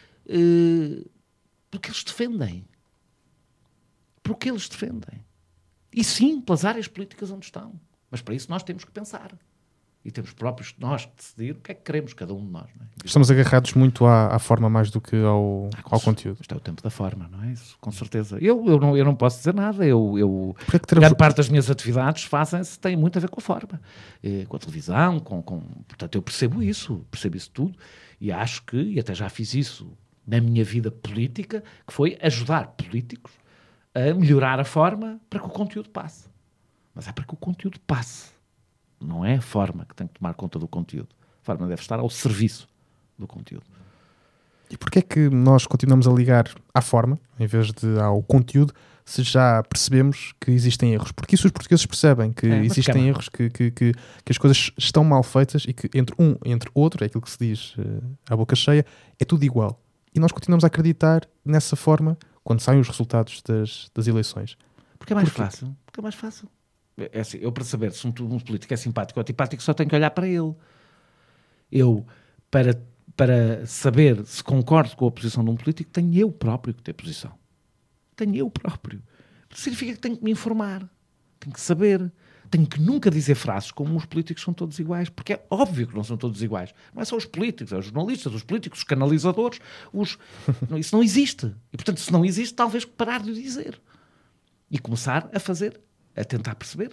porque eles defendem. Porque eles defendem. E sim, pelas áreas políticas onde estão. Mas para isso nós temos que pensar. E temos próprios nós que decidir o que é que queremos, cada um de nós. Não é? Estamos agarrados muito à forma mais do que ao conteúdo. Isto é o tempo da forma, não é? Isso, com certeza. Eu não posso dizer nada. Grande parte das minhas atividades tem muito a ver com a forma. Com a televisão, portanto, eu percebo isso tudo. E acho que, e até já fiz isso na minha vida política, que foi ajudar políticos a melhorar a forma para que o conteúdo passe. Mas é para que o conteúdo passe. Não é a forma que tem que tomar conta do conteúdo. A forma deve estar ao serviço do conteúdo. E porquê é que nós continuamos a ligar à forma, em vez de ao conteúdo, se já percebemos que existem erros? Porque isso os portugueses percebem, que existem erros, que as coisas estão mal feitas e que entre outro, é aquilo que se diz à boca cheia, é tudo igual. E nós continuamos a acreditar nessa forma quando saem os resultados das eleições. Porque é mais fácil. Porque é mais fácil. É assim, eu, para saber se um político é simpático ou antipático, só tenho que olhar para ele. Eu, para saber se concordo com a posição de um político, tenho eu próprio que ter posição. Tenho eu próprio. Significa que tenho que me informar. Tenho que saber. Tenho que nunca dizer frases como os políticos são todos iguais, porque é óbvio que não são todos iguais. Não é só os políticos, é os jornalistas, os políticos, os canalizadores. Isso não existe. E, portanto, se não existe, talvez parar de o dizer. E começar a tentar perceber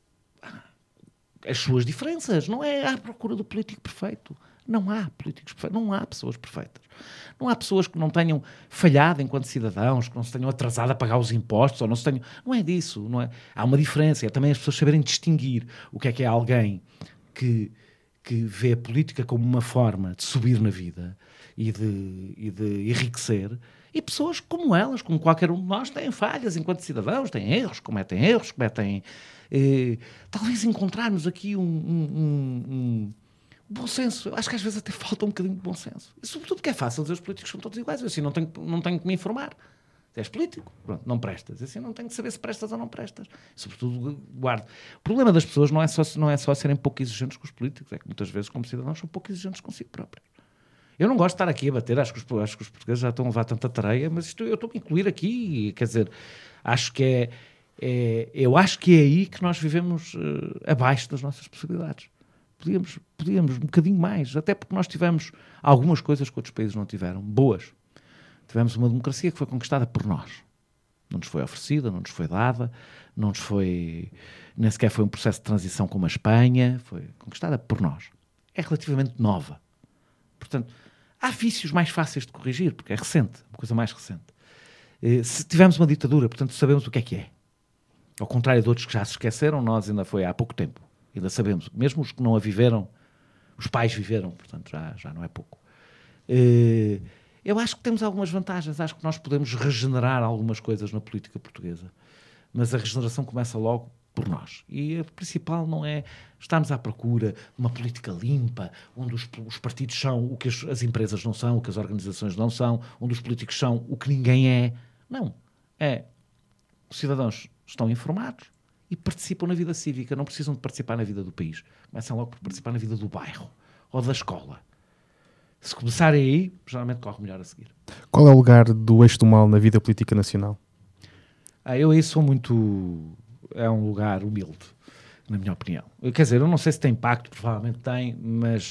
as suas diferenças. Não é à procura do político perfeito. Não há políticos perfeitos. Não há pessoas perfeitas. Não há pessoas que não tenham falhado enquanto cidadãos, que não se tenham atrasado a pagar os impostos, ou não se tenham... Não é disso. Não é... Há uma diferença. É também as pessoas saberem distinguir o que é alguém que vê a política como uma forma de subir na vida e de enriquecer, e pessoas como elas, como qualquer um de nós, têm falhas enquanto cidadãos, têm erros, cometem... talvez encontrarmos aqui um bom senso. Eu acho que às vezes até falta um bocadinho de bom senso. E sobretudo que é fácil dizer os políticos são todos iguais. Eu assim não tenho que me informar. Se és político, pronto, não prestas. Assim não tenho que saber se prestas ou não prestas. E, sobretudo, guardo. O problema das pessoas não é só serem pouco exigentes com os políticos. É que muitas vezes, como cidadãos, são pouco exigentes consigo próprios. Eu não gosto de estar aqui a bater, acho que os portugueses já estão a levar tanta tareia, mas eu estou a incluir aqui, quer dizer, acho que eu acho que é aí que nós vivemos abaixo das nossas possibilidades. Podíamos um bocadinho mais, até porque nós tivemos algumas coisas que outros países não tiveram, boas. Tivemos uma democracia que foi conquistada por nós. Não nos foi oferecida, não nos foi dada, nem sequer foi um processo de transição como a Espanha, foi conquistada por nós. É relativamente nova. Portanto, Há vícios mais fáceis de corrigir, porque é recente, uma coisa mais recente. Se tivermos uma ditadura, portanto, sabemos o que é. Ao contrário de outros que já se esqueceram, nós ainda foi há pouco tempo. Ainda sabemos. Mesmo os que não a viveram, os pais viveram, portanto, já não é pouco. Eu acho que temos algumas vantagens. Acho que nós podemos regenerar algumas coisas na política portuguesa. Mas a regeneração começa logo por nós. E a principal não é estarmos à procura de uma política limpa, onde os partidos são o que as empresas não são, o que as organizações não são, onde os políticos são o que ninguém é. Não. Os cidadãos estão informados e participam na vida cívica. Não precisam de participar na vida do país. Começam logo por participar na vida do bairro ou da escola. Se começarem aí, geralmente corre melhor a seguir. Qual é o lugar do eixo do mal na vida política nacional? Eu aí sou muito... É um lugar humilde, na minha opinião. Quer dizer, eu não sei se tem impacto, provavelmente tem, mas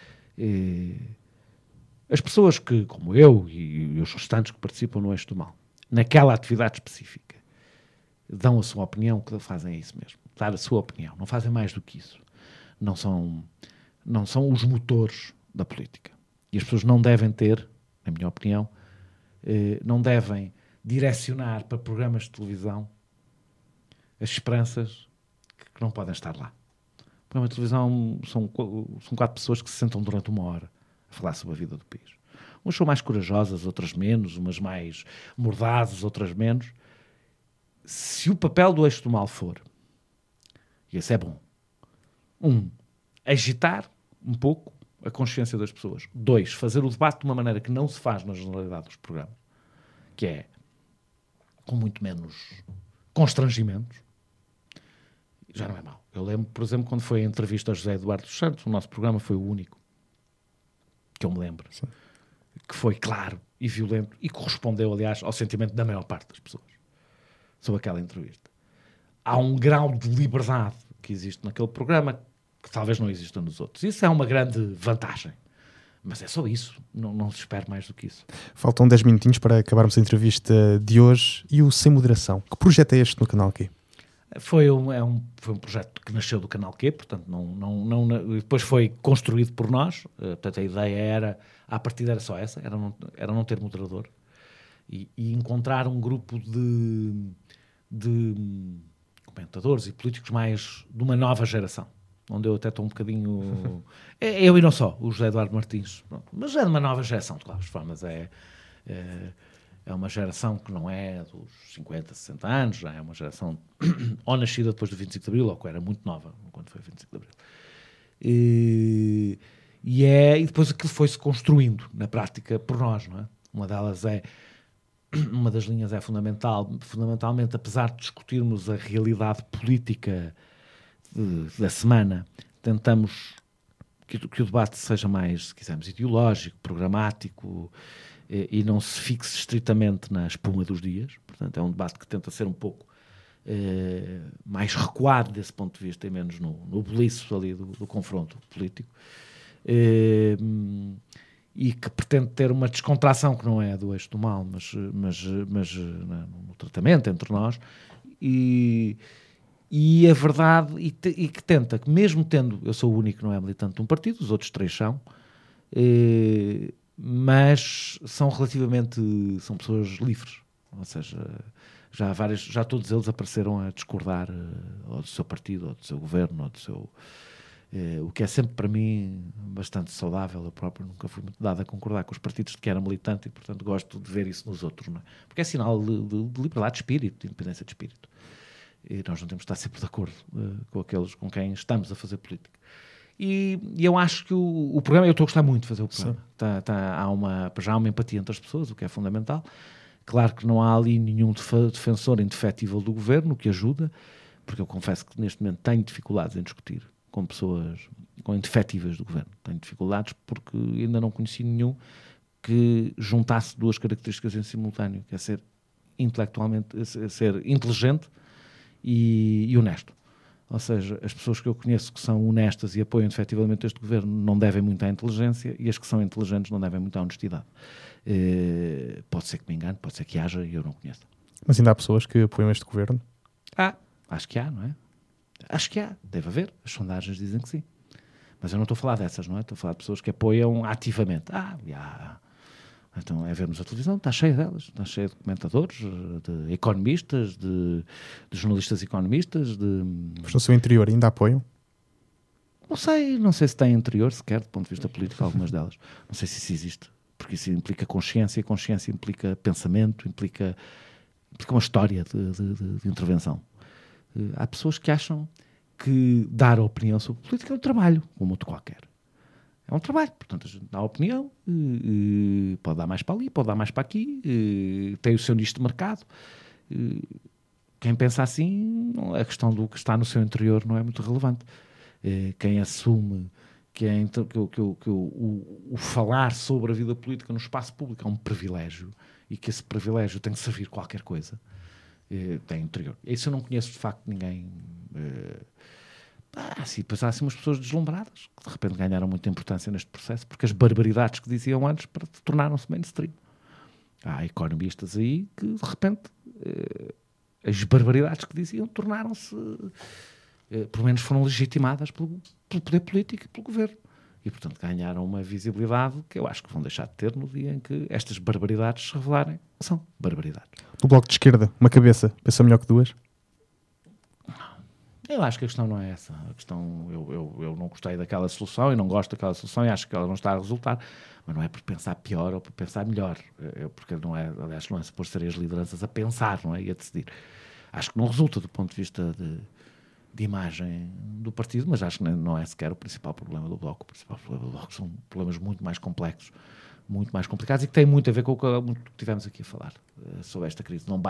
as pessoas que, como eu e os restantes que participam no eixo do mal, naquela atividade específica, dão a sua opinião, o que fazem é isso mesmo. Dar a sua opinião. Não fazem mais do que isso. Não são os motores da política. E as pessoas não devem ter, na minha opinião, não devem direcionar para programas de televisão as esperanças que não podem estar lá. O programa de televisão são 4 pessoas que se sentam durante uma hora a falar sobre a vida do país. Umas são mais corajosas, outras menos, umas mais mordazes, outras menos. Se o papel do eixo do mal for, e esse é bom, 1, agitar um pouco a consciência das pessoas. 2, fazer o debate de uma maneira que não se faz na generalidade dos programas, que é com muito menos constrangimentos, já não é mau. Eu lembro, por exemplo, quando foi a entrevista a José Eduardo dos Santos, o nosso programa foi o único que eu me lembro. Sim. Que foi claro e violento e correspondeu, aliás, ao sentimento da maior parte das pessoas sobre aquela entrevista. Há um grau de liberdade que existe naquele programa que talvez não exista nos outros. Isso é uma grande vantagem. Mas é só isso. Não se espera mais do que isso. Faltam 10 minutinhos para acabarmos a entrevista de hoje. E o Sem Moderação? Que projeto é este no Canal Q? Foi um projeto que nasceu do Canal Q, portanto, depois foi construído por nós. Portanto, a ideia era, à partida era só essa, era não ter moderador. E encontrar um grupo de comentadores e políticos mais de uma nova geração. Onde eu até estou um bocadinho... eu e não só, o José Eduardo Martins. Pronto. Mas é de uma nova geração, de qualquer forma. É uma geração que não é dos 50, 60 anos, já é uma geração ou nascida depois do 25 de Abril, ou que era muito nova quando foi o 25 de Abril. E depois aquilo foi-se construindo, na prática, por nós, não é? Uma das linhas é fundamentalmente, apesar de discutirmos a realidade política da semana, tentamos que o debate seja mais, se quisermos, ideológico, programático e não se fixe estritamente na espuma dos dias. Portanto, é um debate que tenta ser um pouco mais recuado desse ponto de vista e menos no beliço ali do confronto político. E que pretende ter uma descontração que não é do eixo do mal, mas no tratamento entre nós. E a verdade, e que tenta, que mesmo tendo, eu sou o único que não é militante de um partido, os outros 3 são, mas são pessoas livres, ou seja, já todos eles apareceram a discordar ou do seu partido, ou do seu governo, ou do seu... o que é sempre para mim bastante saudável. Eu próprio nunca fui muito dado a concordar com os partidos de que era militante e, portanto, gosto de ver isso nos outros, não é? Porque é sinal de liberdade de espírito, de independência de espírito. E nós não temos de estar sempre de acordo com aqueles com quem estamos a fazer política. E eu acho que o programa, eu estou a gostar muito de fazer o programa. Já há uma empatia entre as pessoas, o que é fundamental. Claro que não há ali nenhum defensor indefetível do governo, o que ajuda, porque eu confesso que neste momento tenho dificuldades em discutir com pessoas indefetíveis do governo. Tenho dificuldades porque ainda não conheci nenhum que juntasse 2 características em simultâneo, que é ser ser inteligente e honesto. Ou seja, as pessoas que eu conheço que são honestas e apoiam efetivamente este governo não devem muito à inteligência, e as que são inteligentes não devem muito à honestidade. Pode ser que me engane, pode ser que haja e eu não conheço. Mas ainda há pessoas que apoiam este governo? Acho que há, não é? Acho que há, deve haver. As sondagens dizem que sim. Mas eu não estou a falar dessas, não é? Estou a falar de pessoas que apoiam ativamente. Então é vermos a televisão, está cheia delas, está cheia de comentadores, de economistas, de jornalistas economistas, Mas no seu interior ainda apoiam? Não sei se tem interior sequer, do ponto de vista político, algumas delas. Não sei se isso existe, porque isso implica consciência, consciência implica pensamento, implica uma história de intervenção. Há pessoas que acham que dar opinião sobre política é um trabalho, como outro qualquer. É um trabalho, portanto a gente dá opinião, pode dar mais para ali, pode dar mais para aqui, tem o seu nicho de mercado. Quem pensa assim, a questão do que está no seu interior não é muito relevante. Quem assume que o falar sobre a vida política no espaço público é um privilégio e que esse privilégio tem que servir qualquer coisa, tem interior. Isso eu não conheço de facto ninguém. Pois há assim umas pessoas deslumbradas que de repente ganharam muita importância neste processo porque as barbaridades que diziam antes tornaram-se mainstream. Há economistas aí que de repente as barbaridades que diziam tornaram-se, pelo menos foram legitimadas pelo poder político e pelo governo. E portanto ganharam uma visibilidade que eu acho que vão deixar de ter no dia em que estas barbaridades se revelarem que são barbaridades. No Bloco de Esquerda, uma cabeça pensa melhor que duas? Eu acho que a questão não é essa. A questão, eu não gostei daquela solução e não gosto daquela solução e acho que ela não está a resultar. Mas não é por pensar pior ou por pensar melhor. Porque não é, aliás, não é suposto serem as lideranças a pensar, não é? E a decidir. Acho que não resulta do ponto de vista de imagem do partido, mas acho que não é sequer o principal problema do Bloco. O principal problema do Bloco são problemas muito mais complexos, muito mais complicados e que têm muito a ver com o que tivemos aqui a falar sobre esta crise. Não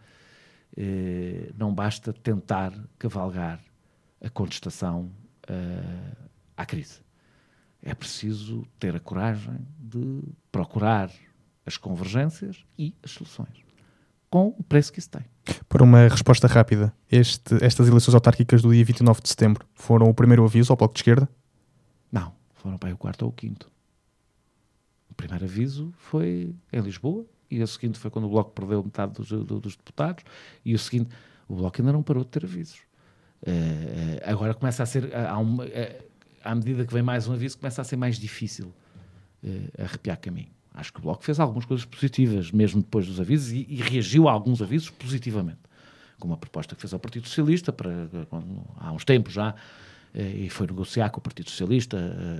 basta tentar cavalgar a contestação à crise. É preciso ter a coragem de procurar as convergências e as soluções, com o preço que isso tem. Para uma resposta rápida, estas eleições autárquicas do dia 29 de setembro foram o primeiro aviso ao Bloco de Esquerda? Não, foram para aí o quarto ou o quinto. O primeiro aviso foi em Lisboa, e o seguinte foi quando o Bloco perdeu metade dos deputados, e o seguinte, o Bloco ainda não parou de ter avisos. Agora começa a ser, à medida que vem mais um aviso, começa a ser mais difícil arrepiar caminho. Acho que o Bloco fez algumas coisas positivas, mesmo depois dos avisos, e reagiu a alguns avisos positivamente. Como a proposta que fez ao Partido Socialista, há uns tempos já, e foi negociar com o Partido Socialista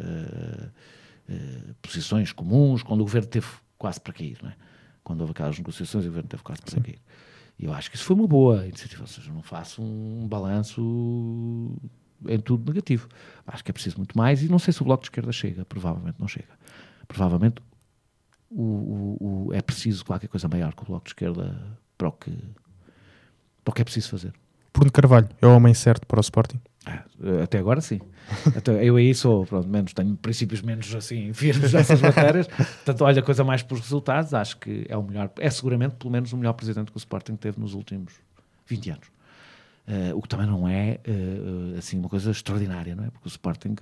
posições comuns, quando o Governo teve quase para cair, não é? Quando houve aquelas negociações, o Governo teve quase para cair. E eu acho que isso foi uma boa iniciativa, ou seja, eu não faço um balanço em tudo negativo. Acho que é preciso muito mais, e não sei se o Bloco de Esquerda chega, provavelmente não chega. Provavelmente é preciso qualquer coisa maior que o Bloco de Esquerda para o que é preciso fazer. Bruno Carvalho é o homem certo para o Sporting? Até agora sim. Eu aí sou, pronto, tenho princípios menos assim firmes nessas matérias, portanto olho a coisa mais pelos resultados. Acho que é o melhor, é seguramente pelo menos o melhor presidente que o Sporting teve nos últimos 20 anos. O que também não é assim uma coisa extraordinária, não é? Porque o Sporting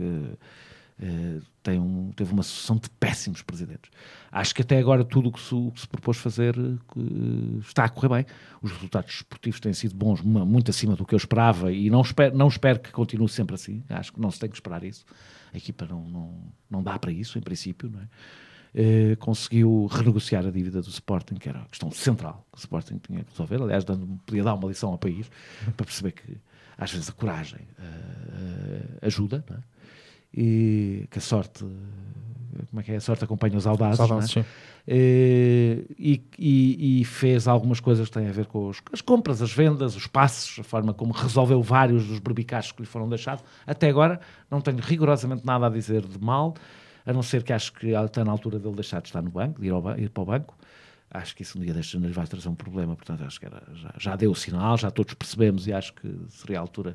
teve uma sucessão de péssimos presidentes. Acho que até agora tudo o que se propôs fazer está a correr bem. Os resultados esportivos têm sido bons, muito acima do que eu esperava, e não espero que continue sempre assim. Acho que não se tem que esperar isso. A equipa não dá para isso, em princípio, não é? Conseguiu renegociar a dívida do Sporting, que era a questão central que o Sporting tinha que resolver. Aliás, podia dar uma lição ao país para perceber que às vezes a coragem ajuda, não é? E que a sorte, como é que é? A sorte acompanha os audazes, não é? E fez algumas coisas que têm a ver com as compras, as vendas, os passos, a forma como resolveu vários dos berbicaches que lhe foram deixados. Até agora não tenho rigorosamente nada a dizer de mal, a não ser que acho que está na altura dele deixar de estar no banco, de ir para o banco. Acho que isso um dia destes anos vai trazer um problema, portanto acho que já deu o sinal, já todos percebemos, e acho que seria a altura.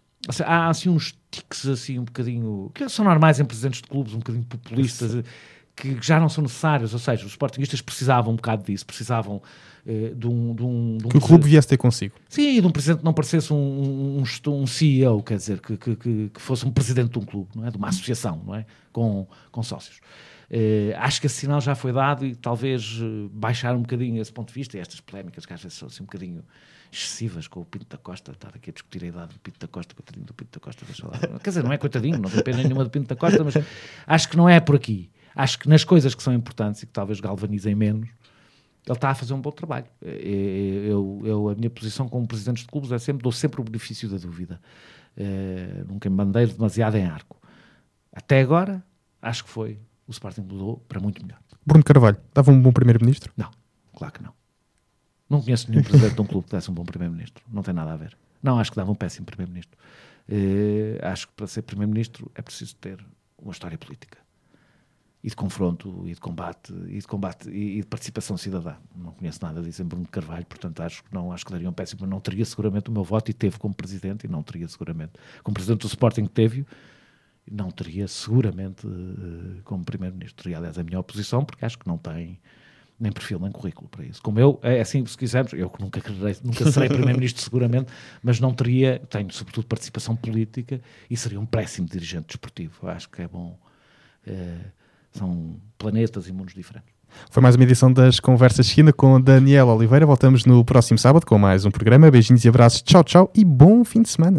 Há assim uns tiques assim um bocadinho, que são normais em presidentes de clubes, um bocadinho populistas, que já não são necessários, ou seja, os sportinguistas precisavam um bocado disso, precisavam de um que o clube viesse ter consigo. Sim, de um presidente que não parecesse um CEO, quer dizer, que fosse um presidente de um clube, não é? De uma associação, não é? Com sócios. Acho que esse sinal já foi dado e talvez baixar um bocadinho esse ponto de vista, e estas polémicas que às vezes são assim um bocadinho excessivas com o Pinto da Costa, estar aqui a discutir a idade do Pinto da Costa, coitadinho do Pinto da Costa, deixa lá. Quer dizer, não é coitadinho, não tem pena nenhuma do Pinto da Costa, mas acho que não é por aqui. Acho que nas coisas que são importantes e que talvez galvanizem menos, ele está a fazer um bom trabalho. A minha posição como presidente de clubes dou sempre o benefício da dúvida. Nunca me bandeiro demasiado em arco. Até agora, acho que o Sporting mudou para muito melhor. Bruno Carvalho, dava um bom primeiro-ministro? Não, claro que não. Não conheço nenhum presidente de um clube que desse um bom primeiro-ministro. Não tem nada a ver. Não, acho que dava um péssimo primeiro-ministro. Acho que para ser primeiro-ministro é preciso ter uma história política. E de confronto, e de combate, e de participação cidadã. Não conheço nada disso em Bruno Carvalho, portanto acho que daria um péssimo, mas não teria seguramente o meu voto, e teve como presidente, e não teria seguramente, como presidente do Sporting que teve, não teria seguramente como primeiro-ministro. Teria, aliás, a minha oposição, porque acho que não tem nem perfil, nem currículo para isso. Como eu, é assim, se quisermos, eu que nunca serei primeiro-ministro seguramente, mas não teria, tenho sobretudo participação política, e seria um péssimo dirigente desportivo. Acho que é bom... São planetas e mundos diferentes. Foi mais uma edição das Conversas de Esquina com Daniela Oliveira. Voltamos no próximo sábado com mais um programa. Beijinhos e abraços. Tchau, tchau e bom fim de semana.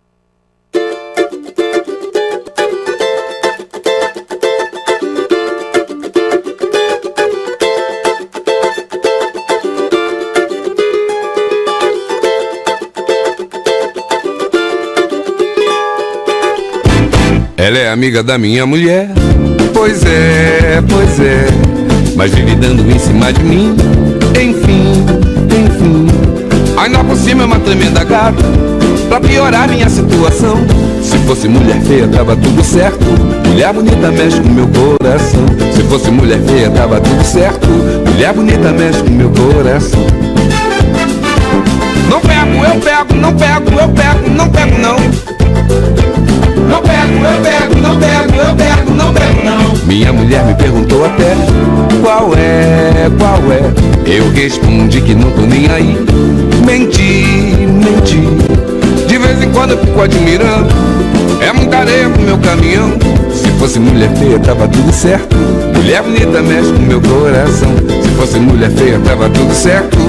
Ela é amiga da minha mulher. Pois é, mas vive dando em cima de mim. Enfim, ainda por cima é uma tremenda gata, pra piorar minha situação. Se fosse mulher feia tava tudo certo, mulher bonita mexe com meu coração. Se fosse mulher feia tava tudo certo, mulher bonita mexe com meu coração. Não pego, eu pego, não pego, eu pego, não pego não. Não pego, eu pego, não pego, eu pego, não pego não. Minha mulher me perguntou até qual é. Eu respondi que não tô nem aí. Menti. De vez em quando eu fico admirando, é muita areia pro meu caminhão. Se fosse mulher feia tava tudo certo, mulher bonita mexe com meu coração. Se fosse mulher feia tava tudo certo.